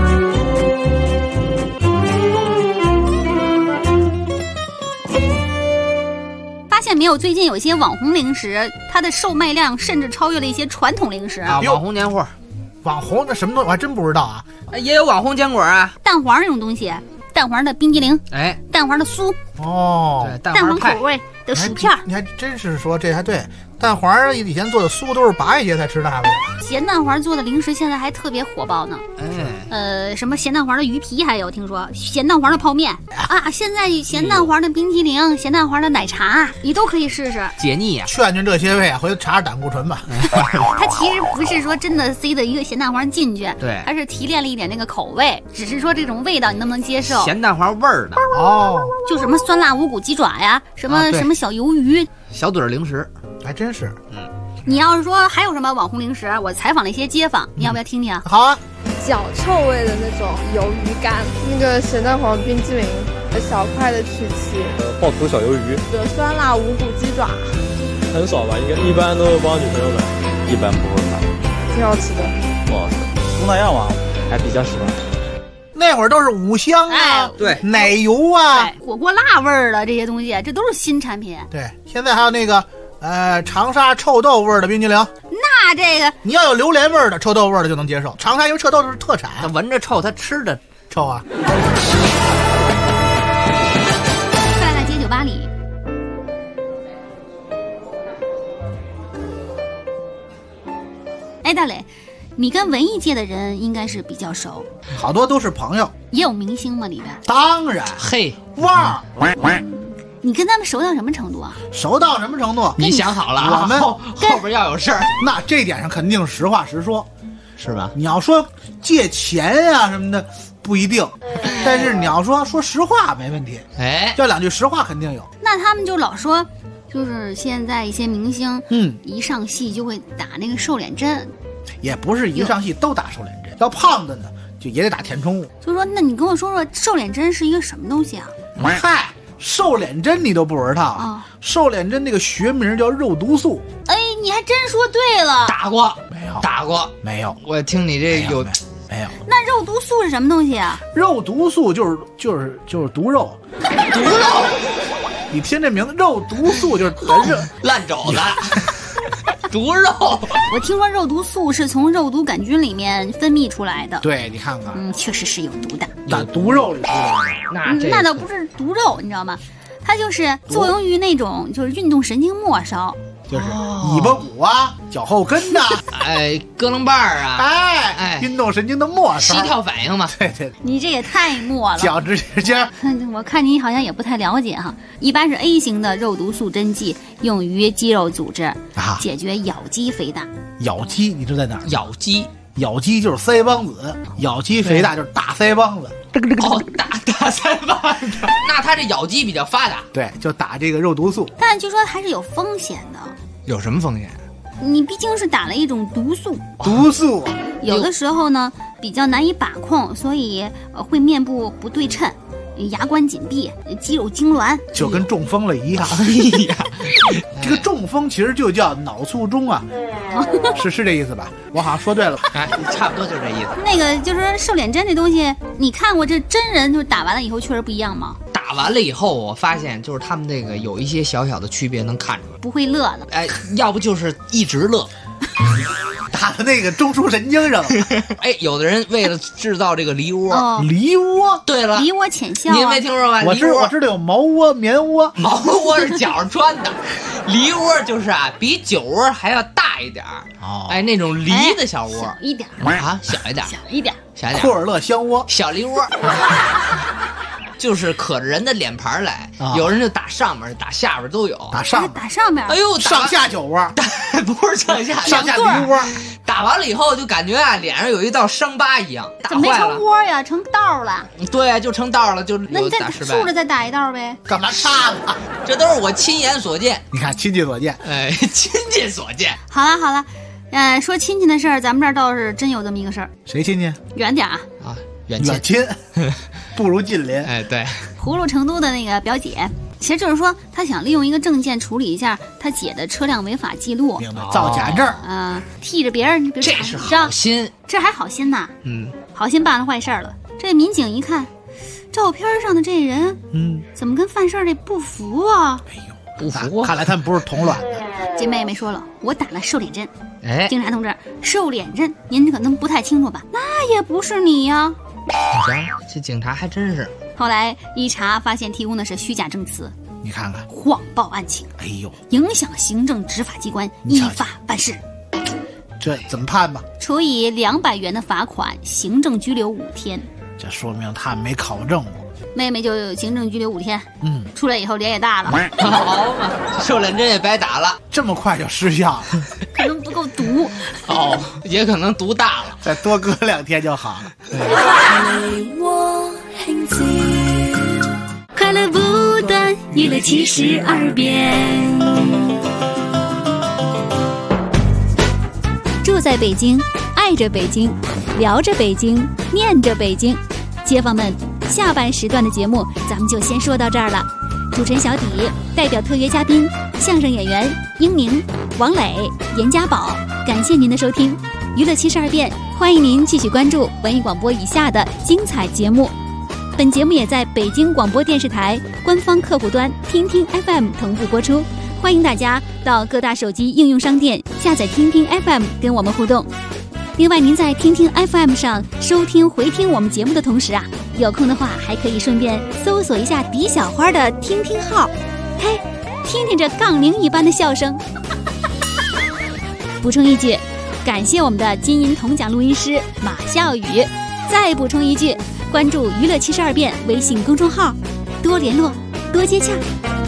发现没有？最近有一些网红零食，它的售卖量甚至超越了一些传统零食啊！网红年货， 网红那什么东西我还真不知道啊！ 也有网红坚果啊， 蛋黄那种东西，蛋黄的冰激凌，蛋黄的酥， 对， 蛋黄口味的薯片。 你还真是说这还对。蛋黄以前做的酥都是八爷才吃的，还不咸蛋黄做的零食现在还特别火爆呢。什么咸蛋黄的鱼皮还有，听说咸蛋黄的泡面啊，现在咸蛋黄的冰淇淋、咸蛋黄的奶茶，你都可以试试解腻呀。 劝劝这些位啊，回头查查胆固醇吧。 它其实不是说真的塞的一个咸蛋黄进去， 对， 它是提炼了一点那个口味，只是说这种味道你能不能接受？ 咸蛋黄味儿的就什么酸辣五谷鸡爪呀，什么小鱿鱼、 小嘴零食。 还真是， 你要是说还有什么网红零食，我采访了一些街坊，你要不要听听？ 好啊， 脚臭味的那种鱿鱼干，那个咸蛋黄冰激凌，小块的曲奇， 爆土小鱿鱼， 酸辣五谷鸡爪， 很少吧，一般都是帮女朋友买，一般不会买， 挺好吃的， 不好吃，不那样吧，还比较喜欢。 那会儿都是五香啊， 对， 奶油啊， 火锅辣味儿的这些东西，这都是新产品。 对，现在还有那个长沙臭豆味儿的冰激凌。 那这个你要有榴莲味儿的、臭豆味儿的就能接受。长沙因为臭豆是特产， 它闻着臭，它吃的臭啊。 快乐街酒吧里。哎，大磊，你跟文艺界的人应该是比较熟， 好多都是朋友。 也有明星吗？里边？ 当然， 嘿， 哇， 你跟他们熟到什么程度啊？ 熟到什么程度？ 你想好了， 我们后边要有事儿， 那这点上肯定实话实说， 是吧？ 你要说借钱呀什么的不一定，但是你要说实话没问题。 哎， 要两句实话肯定有。 那他们就老说，就是现在一些明星，一上戏就会打那个瘦脸针。 也不是一上戏都打瘦脸针，要胖的呢就也得打填充物。 就说，那你跟我说说瘦脸针是一个什么东西啊？ 嗨，瘦脸针你都不知道啊？瘦脸针那个学名叫肉毒素。 哎，你还真说对了。 打过没有？ 打过没有？ 我听你这有没有？ 那肉毒素是什么东西啊？ 肉毒素就是毒肉。 毒肉？ 你听这名字，肉毒素就是烂肘子。毒肉， 我听说肉毒素是从肉毒杆菌里面分泌出来的。 对，你看看， 确实是有毒的。 打毒肉里出来的， 那倒不是毒肉，你知道吗？它就是作用于那种就是运动神经末梢， 就是尾巴骨啊、脚后跟呐， 胳楞把儿啊， 运动神经的末梢， 膝跳反应嘛。 对， 你这也太末了。 脚趾尖， 我看你好像也不太了解哈。一般是 A 型的肉毒素针剂用于肌肉组织，解决咬肌肥大。 咬肌你知道在哪儿？ 咬肌就是腮帮子，咬肌肥大就是大腮帮子。 哦，大腮帮子，那他这咬肌比较发达。 对，就打这个肉毒素。 但据说还是有风险的。 有什么风险？ 你毕竟是打了一种毒素。 毒素有的时候呢比较难以把控，所以会面部不对称。牙关紧闭，肌肉痉挛， 就跟中风了一样。这个中风其实就叫脑卒中啊，是这意思吧？我好像说对了， 差不多就是这意思。 那个就是瘦脸针这东西，你看过这真人就打完了以后确实不一样吗？ 打完了以后，我发现就是他们这个有一些小小的区别能看出来， 不会乐了。 哎，要不就是一直乐。 打的那个中枢神经上。 哎，有的人为了制造这个梨窝， 梨窝， 对了， 梨窝浅笑， 您没听说吧？ 我知道有毛窝、棉窝， 毛窝是脚上穿的，梨窝就是比酒窝还要大一点儿。哎，那种梨的小窝， 小一点啊，小一点， 小一点， 小一点。 库尔勒香窝， 小梨窝。就是可着人的脸盘来，有人就打上面，打下边都有。 打上面， 哎呦， 上下酒窝， 不是上下梨窝。 打完了以后就感觉脸上有一道伤疤一样，打坏了。 怎么没成窝呀？成道了。 对，就成道了，就那你再竖着再打一道呗。 干嘛插了？ 这都是我亲眼所见。 你看，亲戚所见。 哎，亲戚所见。 好了，说亲戚的事儿，咱们这儿倒是真有这么一个事儿。 谁亲戚？ 远点啊！ 远亲不如近邻。 哎，对， 葫芦成都的那个表姐，其实就是说他想利用一个证件处理一下他姐的车辆违法记录， 明白？造假证替着别人， 这是好心， 这还好心呐。好心办了坏事了。这民警一看，照片上的这人，怎么跟犯事的不符啊？ 哎呦，不服！看来他们不是同卵的。 这妹妹说了，我打了瘦脸针。 哎， 警察同志，瘦脸针您可能不太清楚吧？那也不是你呀。 这警察还真是。 后来一查，发现提供的是虚假证词。 你看看， 谎报案情， 哎呦， 影响行政执法机关依法办事。 这怎么判吧？ 处以200元的罚款，行政拘留5天。 这说明他没考证过。 妹妹就行政拘留5天。出来以后脸也大了。 好嘛，瘦脸针也白打了， 这么快就失效了。 可能不够毒。 也可能毒大了， 再多搁2天就好了。 快乐不断，娱乐72变。 住在北京，爱着北京，聊着北京，念着北京。街坊们，下半时段的节目咱们就先说到这儿了。主持人小底代表特约嘉宾相声演员英宁、王磊、严家宝，感谢您的收听， 娱乐72变，欢迎您继续关注文艺广播以下的精彩节目。本节目也在北京广播电视台官方客户端听听 FM 同步播出，欢迎大家到各大手机应用商店下载听听 FM 跟我们互动。另外，您在听听 FM 上收听回听我们节目的同时啊，有空的话还可以顺便搜索一下狄小花的听听号，嘿，听听这杠铃一般的笑声。补充一句，感谢我们的金银铜奖录音师马笑宇。再补充一句，关注娱乐72变微信公众号，多联络，多接洽。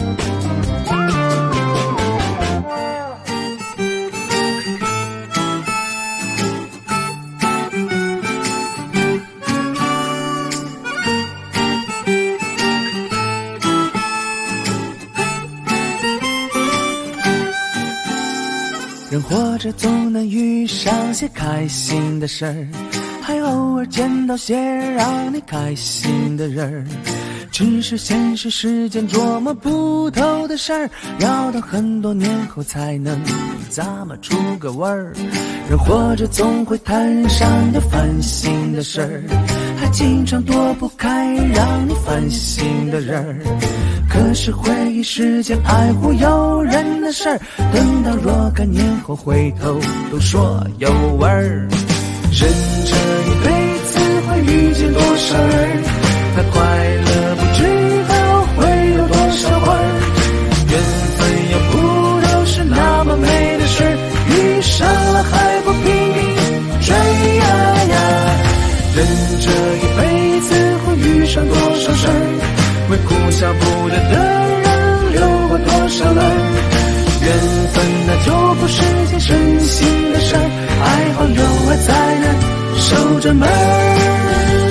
人活着总能遇上些开心的事儿，还偶尔见到些让你开心的人儿。只是现实世间琢磨不透的事儿，要到很多年后才能咂摸出个味儿。人活着总会摊上点烦心的事儿，还经常躲不开让你烦心的人儿。可是回忆世间爱护有人的事儿，等到若干年后回头都说有味儿。人这一辈子会遇见多少人，他快乐不知道会有多少会儿。缘分要不都是那么美的事，遇上了还不拼命追呀呀。人这一辈子会遇上多少事儿，为哭笑不得的人流过多少泪。缘分那就不是件省心的事儿，爱好有爱才能守着门儿。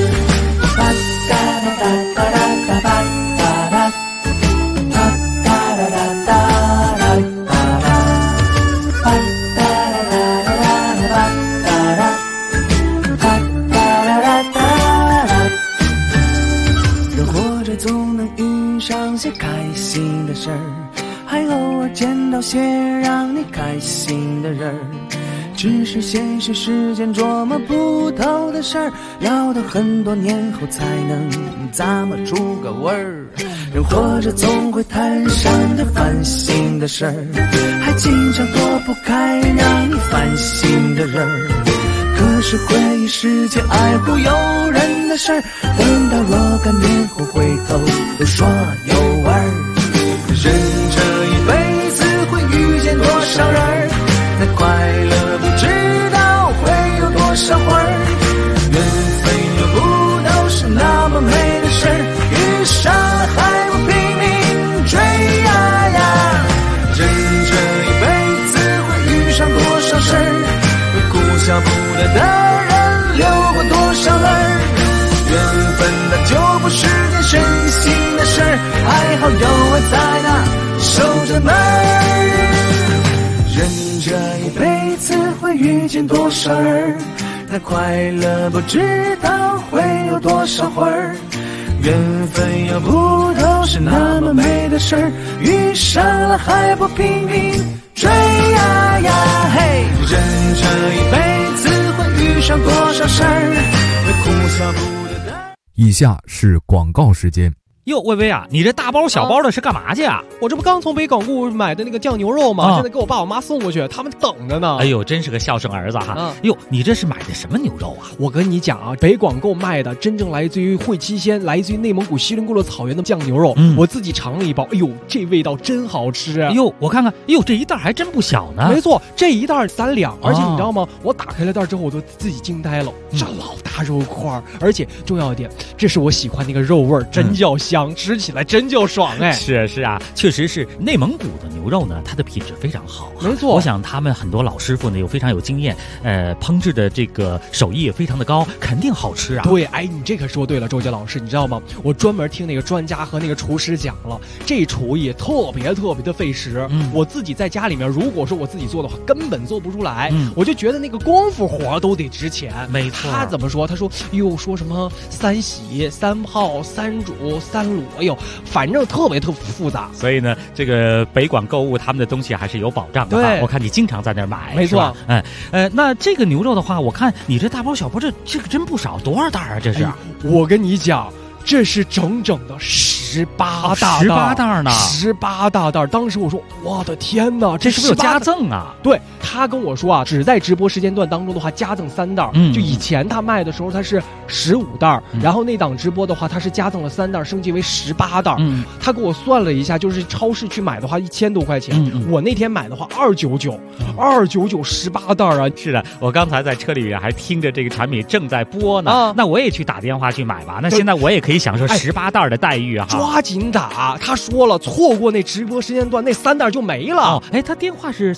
人活着总能遇上些开心的事儿，还偶尔见到些让你开心的人儿。只是现实世间琢磨不透的事儿，要到很多年后才能咂摸出个味儿。人活着总会摊上点烦心的事儿，还经常躲不开让你烦心的人儿。可是回忆世间爱护有人的事儿，等到若干年后回头都说有味儿。人这一辈子会遇见多少人，那快乐不知道会有多少会儿。缘分又不都是那么美的事，遇上了还不拼命追呀呀。人这一辈子会遇上多少事，会哭笑不得的人流过多少泪。缘分那就不是件省心的事，爱好有爱在那守着门儿。人这一辈子会遇见多少人，那快乐不知道会有多少会儿。缘分又不都是那么美的事儿，遇上了还不拼命追呀呀。嘿，人这一辈子会遇上多少事儿，会哭笑不得的。 以下是广告时间。 哟，薇薇啊，你这大包小包的是干嘛去啊？ 我这不刚从北港固买的那个酱牛肉吗？现在给我爸我妈送过去，他们等着呢。 哎呦，真是个孝顺儿子哈！哟，你这是买的什么牛肉啊？ 我跟你讲啊，北广购卖的真正来自于会期县，来自于内蒙古锡林郭勒草原的酱牛肉，我自己尝了一包，哎呦，这味道真好吃！ 哎呦，我看看，哎呦，这一袋还真不小呢。 没错，这一袋3两，而且你知道吗？我打开了袋之后，我都自己惊呆了，这老大肉块，而且重要一点，这是我喜欢那个肉味儿，真叫香，吃起来真叫爽哎！ 是啊，确实是内蒙古的牛肉呢，它的品质非常好。 没错， 我想他们很多老师傅呢又非常有经验，烹制的这个手艺也非常的高，肯定好吃啊。 对，哎，你这可说对了，周杰老师，你知道吗？我专门听那个专家和那个厨师讲了，这厨艺特别的费时。我自己在家里面，如果说我自己做的话，根本做不出来。我就觉得那个功夫活都得值钱。 没错， 他怎么说？他说哟，说什么3洗3泡3煮3 甘露，哎呦，反正特别复杂。 所以呢，这个北广购物他们的东西还是有保障的。 对， 我看你经常在那儿买， 没错。 那这个牛肉的话，我看你这大包小包，这个真不少，多少袋啊？这是？ 我跟你讲，这是整整的18大袋呢 ，18大袋。当时我说，我的天哪， 这是不是有加赠啊？ 对，他跟我说啊，只在直播时间段当中的话，加赠3袋。就以前他卖的时候，他是15袋，然后那档直播的话，他是加赠了3袋，升级为18袋。他给我算了一下，就是超市去买的话1000多块钱，我那天买的话299，29918袋啊！ 是的，我刚才在车里面还听着这个产品正在播呢，那我也去打电话去买吧。那现在我也可以享受18袋的待遇啊！ 抓紧打！他说了，错过那直播时间段，那3袋就没了。 他电话是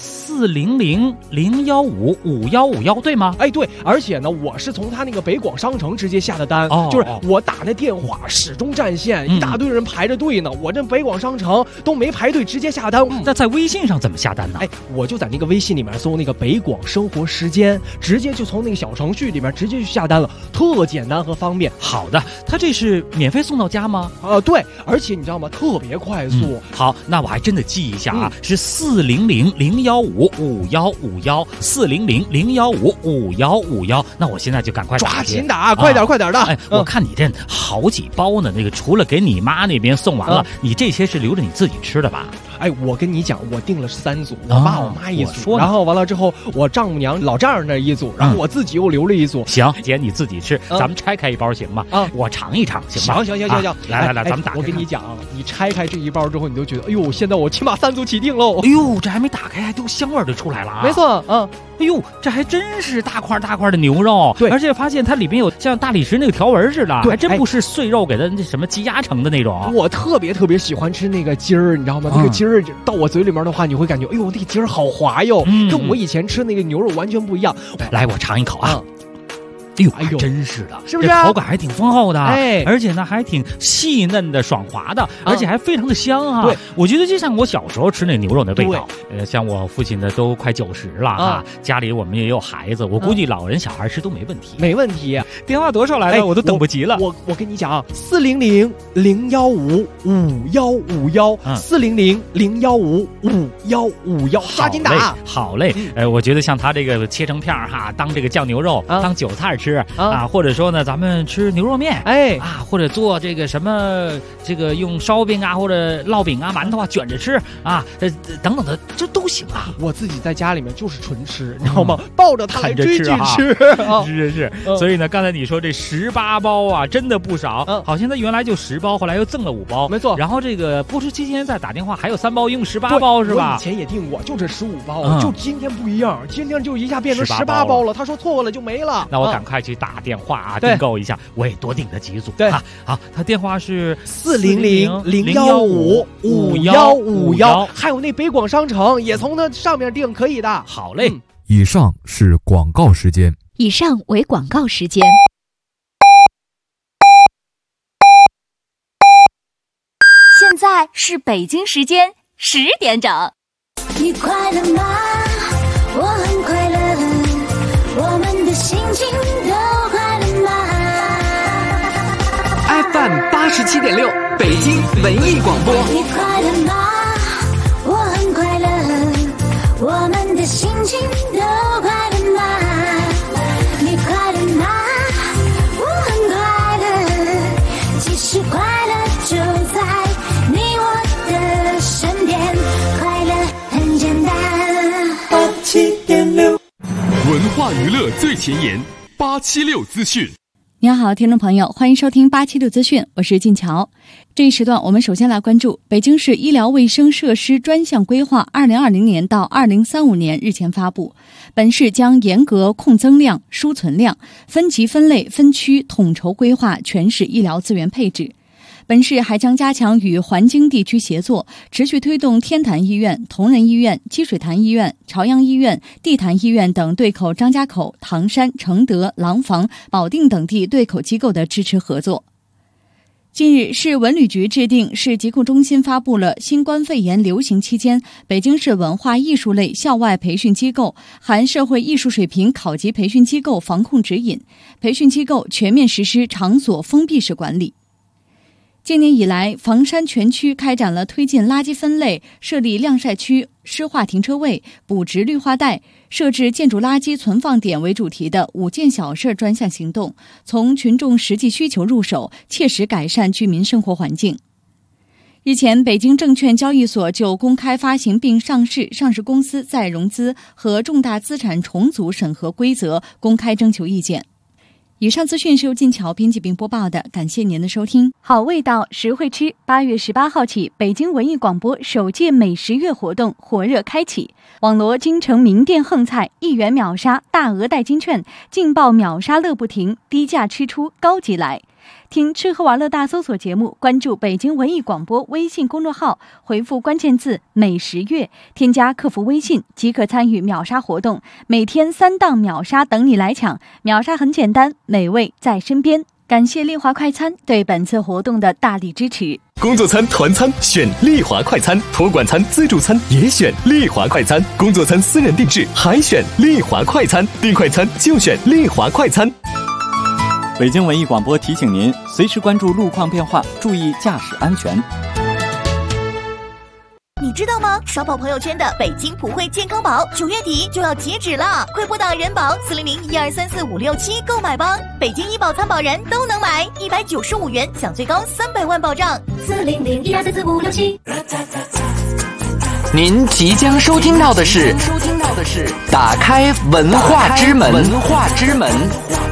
400-015-5151，对吗？ 对，而且呢，我是从他那个北广商城直接下的单，就是我打那电话始终占线，一大堆人排着队呢，我这北广商城都没排队，直接下单。 那在微信上怎么下单呢？ 我就在那个微信里面搜那个北广生活时间，直接就从那个小程序里面直接去下单了，特简单和方便。 好的，他这是免费送到家吗？ 对，而且你知道吗？特别快速。 好，那我还真的记一下啊，是400-015-5151，400-015-5151。那我现在就赶快抓紧打，快点的。 我看你这好几包呢，那个除了给你妈那边送完了，你这些是留着你自己吃的吧？ 我跟你讲，我订了3组，我爸我妈一组，然后完了之后，我丈母娘老丈人那一组，然后我自己又留了一组。 行，姐你自己吃，咱们拆开一包行吗？我尝一尝，行吗？ 行， 来，咱们打开。 我跟你讲，你拆开这一包之后，你就觉得，哎呦，现在我起码3组起订喽。 哎呦，这还没打开，还都香味就出来了啊！ 没错， 哎呦，这还真是大块的牛肉， 对， 而且发现它里边有像大理石那个条纹似的，还真不是碎肉给它那什么积压成的那种。 我特别喜欢吃那个筋儿，你知道吗？那个筋儿到我嘴里面的话，你会感觉，哎呦，那个筋儿好滑哟，跟我以前吃那个牛肉完全不一样。 来，我尝一口啊。哎呦，真是的， 是不是？ 口感还挺丰厚的，而且呢还挺细嫩的、爽滑的，而且还非常的香啊！ 对， 我觉得就像我小时候吃那牛肉的味道。像我父亲呢都快90了啊，家里我们也有孩子，我估计老人小孩吃都没问题。 没问题。 电话多少来了？我都等不及了。 我跟你讲，400-015-5151，400-015-5151，抓紧打！ 好嘞，我觉得像他这个切成片哈，当这个酱牛肉，当韭菜吃啊，或者说呢，咱们吃牛肉面，或者做这个什么，这个用烧饼啊，或者烙饼啊、馒头啊卷着吃啊，等等的，这都行啊。 我自己在家里面就是纯吃，你知道吗？抱着它来追剧吃， 是。所以呢，刚才你说这18包啊，真的不少，好像他原来就10包，后来又赠了5包， 没错。 然后这个播出期间再打电话，还有3包，一共18包是吧？ 我以前也订过，就这15包，就今天不一样，今天就一下变成18包了。他说错了就没了。 那我赶快去打电话啊，订购一下，我也多订了几组。 对， 好，他电话是 400-015-5151，还有那北广商城也从那上面订，可以的。 好嘞。 以上是广告时间。 以上为广告时间。 现在是北京时间10点整。 你快乐吗？我很快乐，我们的心情都快乐吗 ？FM 87.6，北京文艺广播。 你快乐吗？我很快乐，我们的心情都快乐吗？你快乐吗？我很快乐，其实快乐就在你我的身边，快乐很简单。 87.6，文化娱乐最前沿，876资讯。 您好，听众朋友，欢迎收听876资讯，我是静乔。这一时段，我们首先来关注北京市医疗卫生设施专项规划2020年到2035年日前发布。本市将严格控增量、输存量，分级分类、分区统筹规划全市医疗资源配置。本市还将加强与环京地区协作，持续推动天坛医院、同仁医院、积水潭医院、朝阳医院、地坛医院等对口张家口、唐山、承德、廊坊、保定等地对口机构的支持合作。近日，市文旅局制定市疾控中心发布了新冠肺炎流行期间北京市文化艺术类校外培训机构含社会艺术水平考级培训机构防控指引，培训机构全面实施场所封闭式管理。 今年以来，房山全区开展了推进垃圾分类、设立晾晒区、湿化停车位、补植绿化带、设置建筑垃圾存放点为主题的5件小事专项行动，从群众实际需求入手，切实改善居民生活环境。日前，北京证券交易所就公开发行并上市上市公司再融资和重大资产重组审核规则公开征求意见。以上资讯是由晋桥编辑并播报的，感谢您的收听。好味道，实惠吃。8月18号起，北京文艺广播首届美食月活动火热开启，网罗京城名店横菜，1元秒杀，大额代金券，劲爆秒杀乐不停，低价吃出高级来。听吃喝玩乐大搜索节目，关注北京文艺广播微信公众号，回复关键字美食月，添加客服微信即可参与秒杀活动，每天3档秒杀等你来抢。秒杀很简单，美味在身边。感谢丽华快餐对本次活动的大力支持。 工作餐、团餐选丽华快餐，托管餐、自助餐也选丽华快餐，工作餐私人定制还选丽华快餐，订快餐就选丽华快餐。 北京文艺广播提醒您，随时关注路况变化，注意驾驶安全。 你知道吗？刷爆朋友圈的北京普惠健康宝9月底就要截止了，快拨打人保400-1234-567购买吧！北京医保参保人都能买，195元享最高300万保障。 400-1234-567。 您即将收听到的是打开文化之门。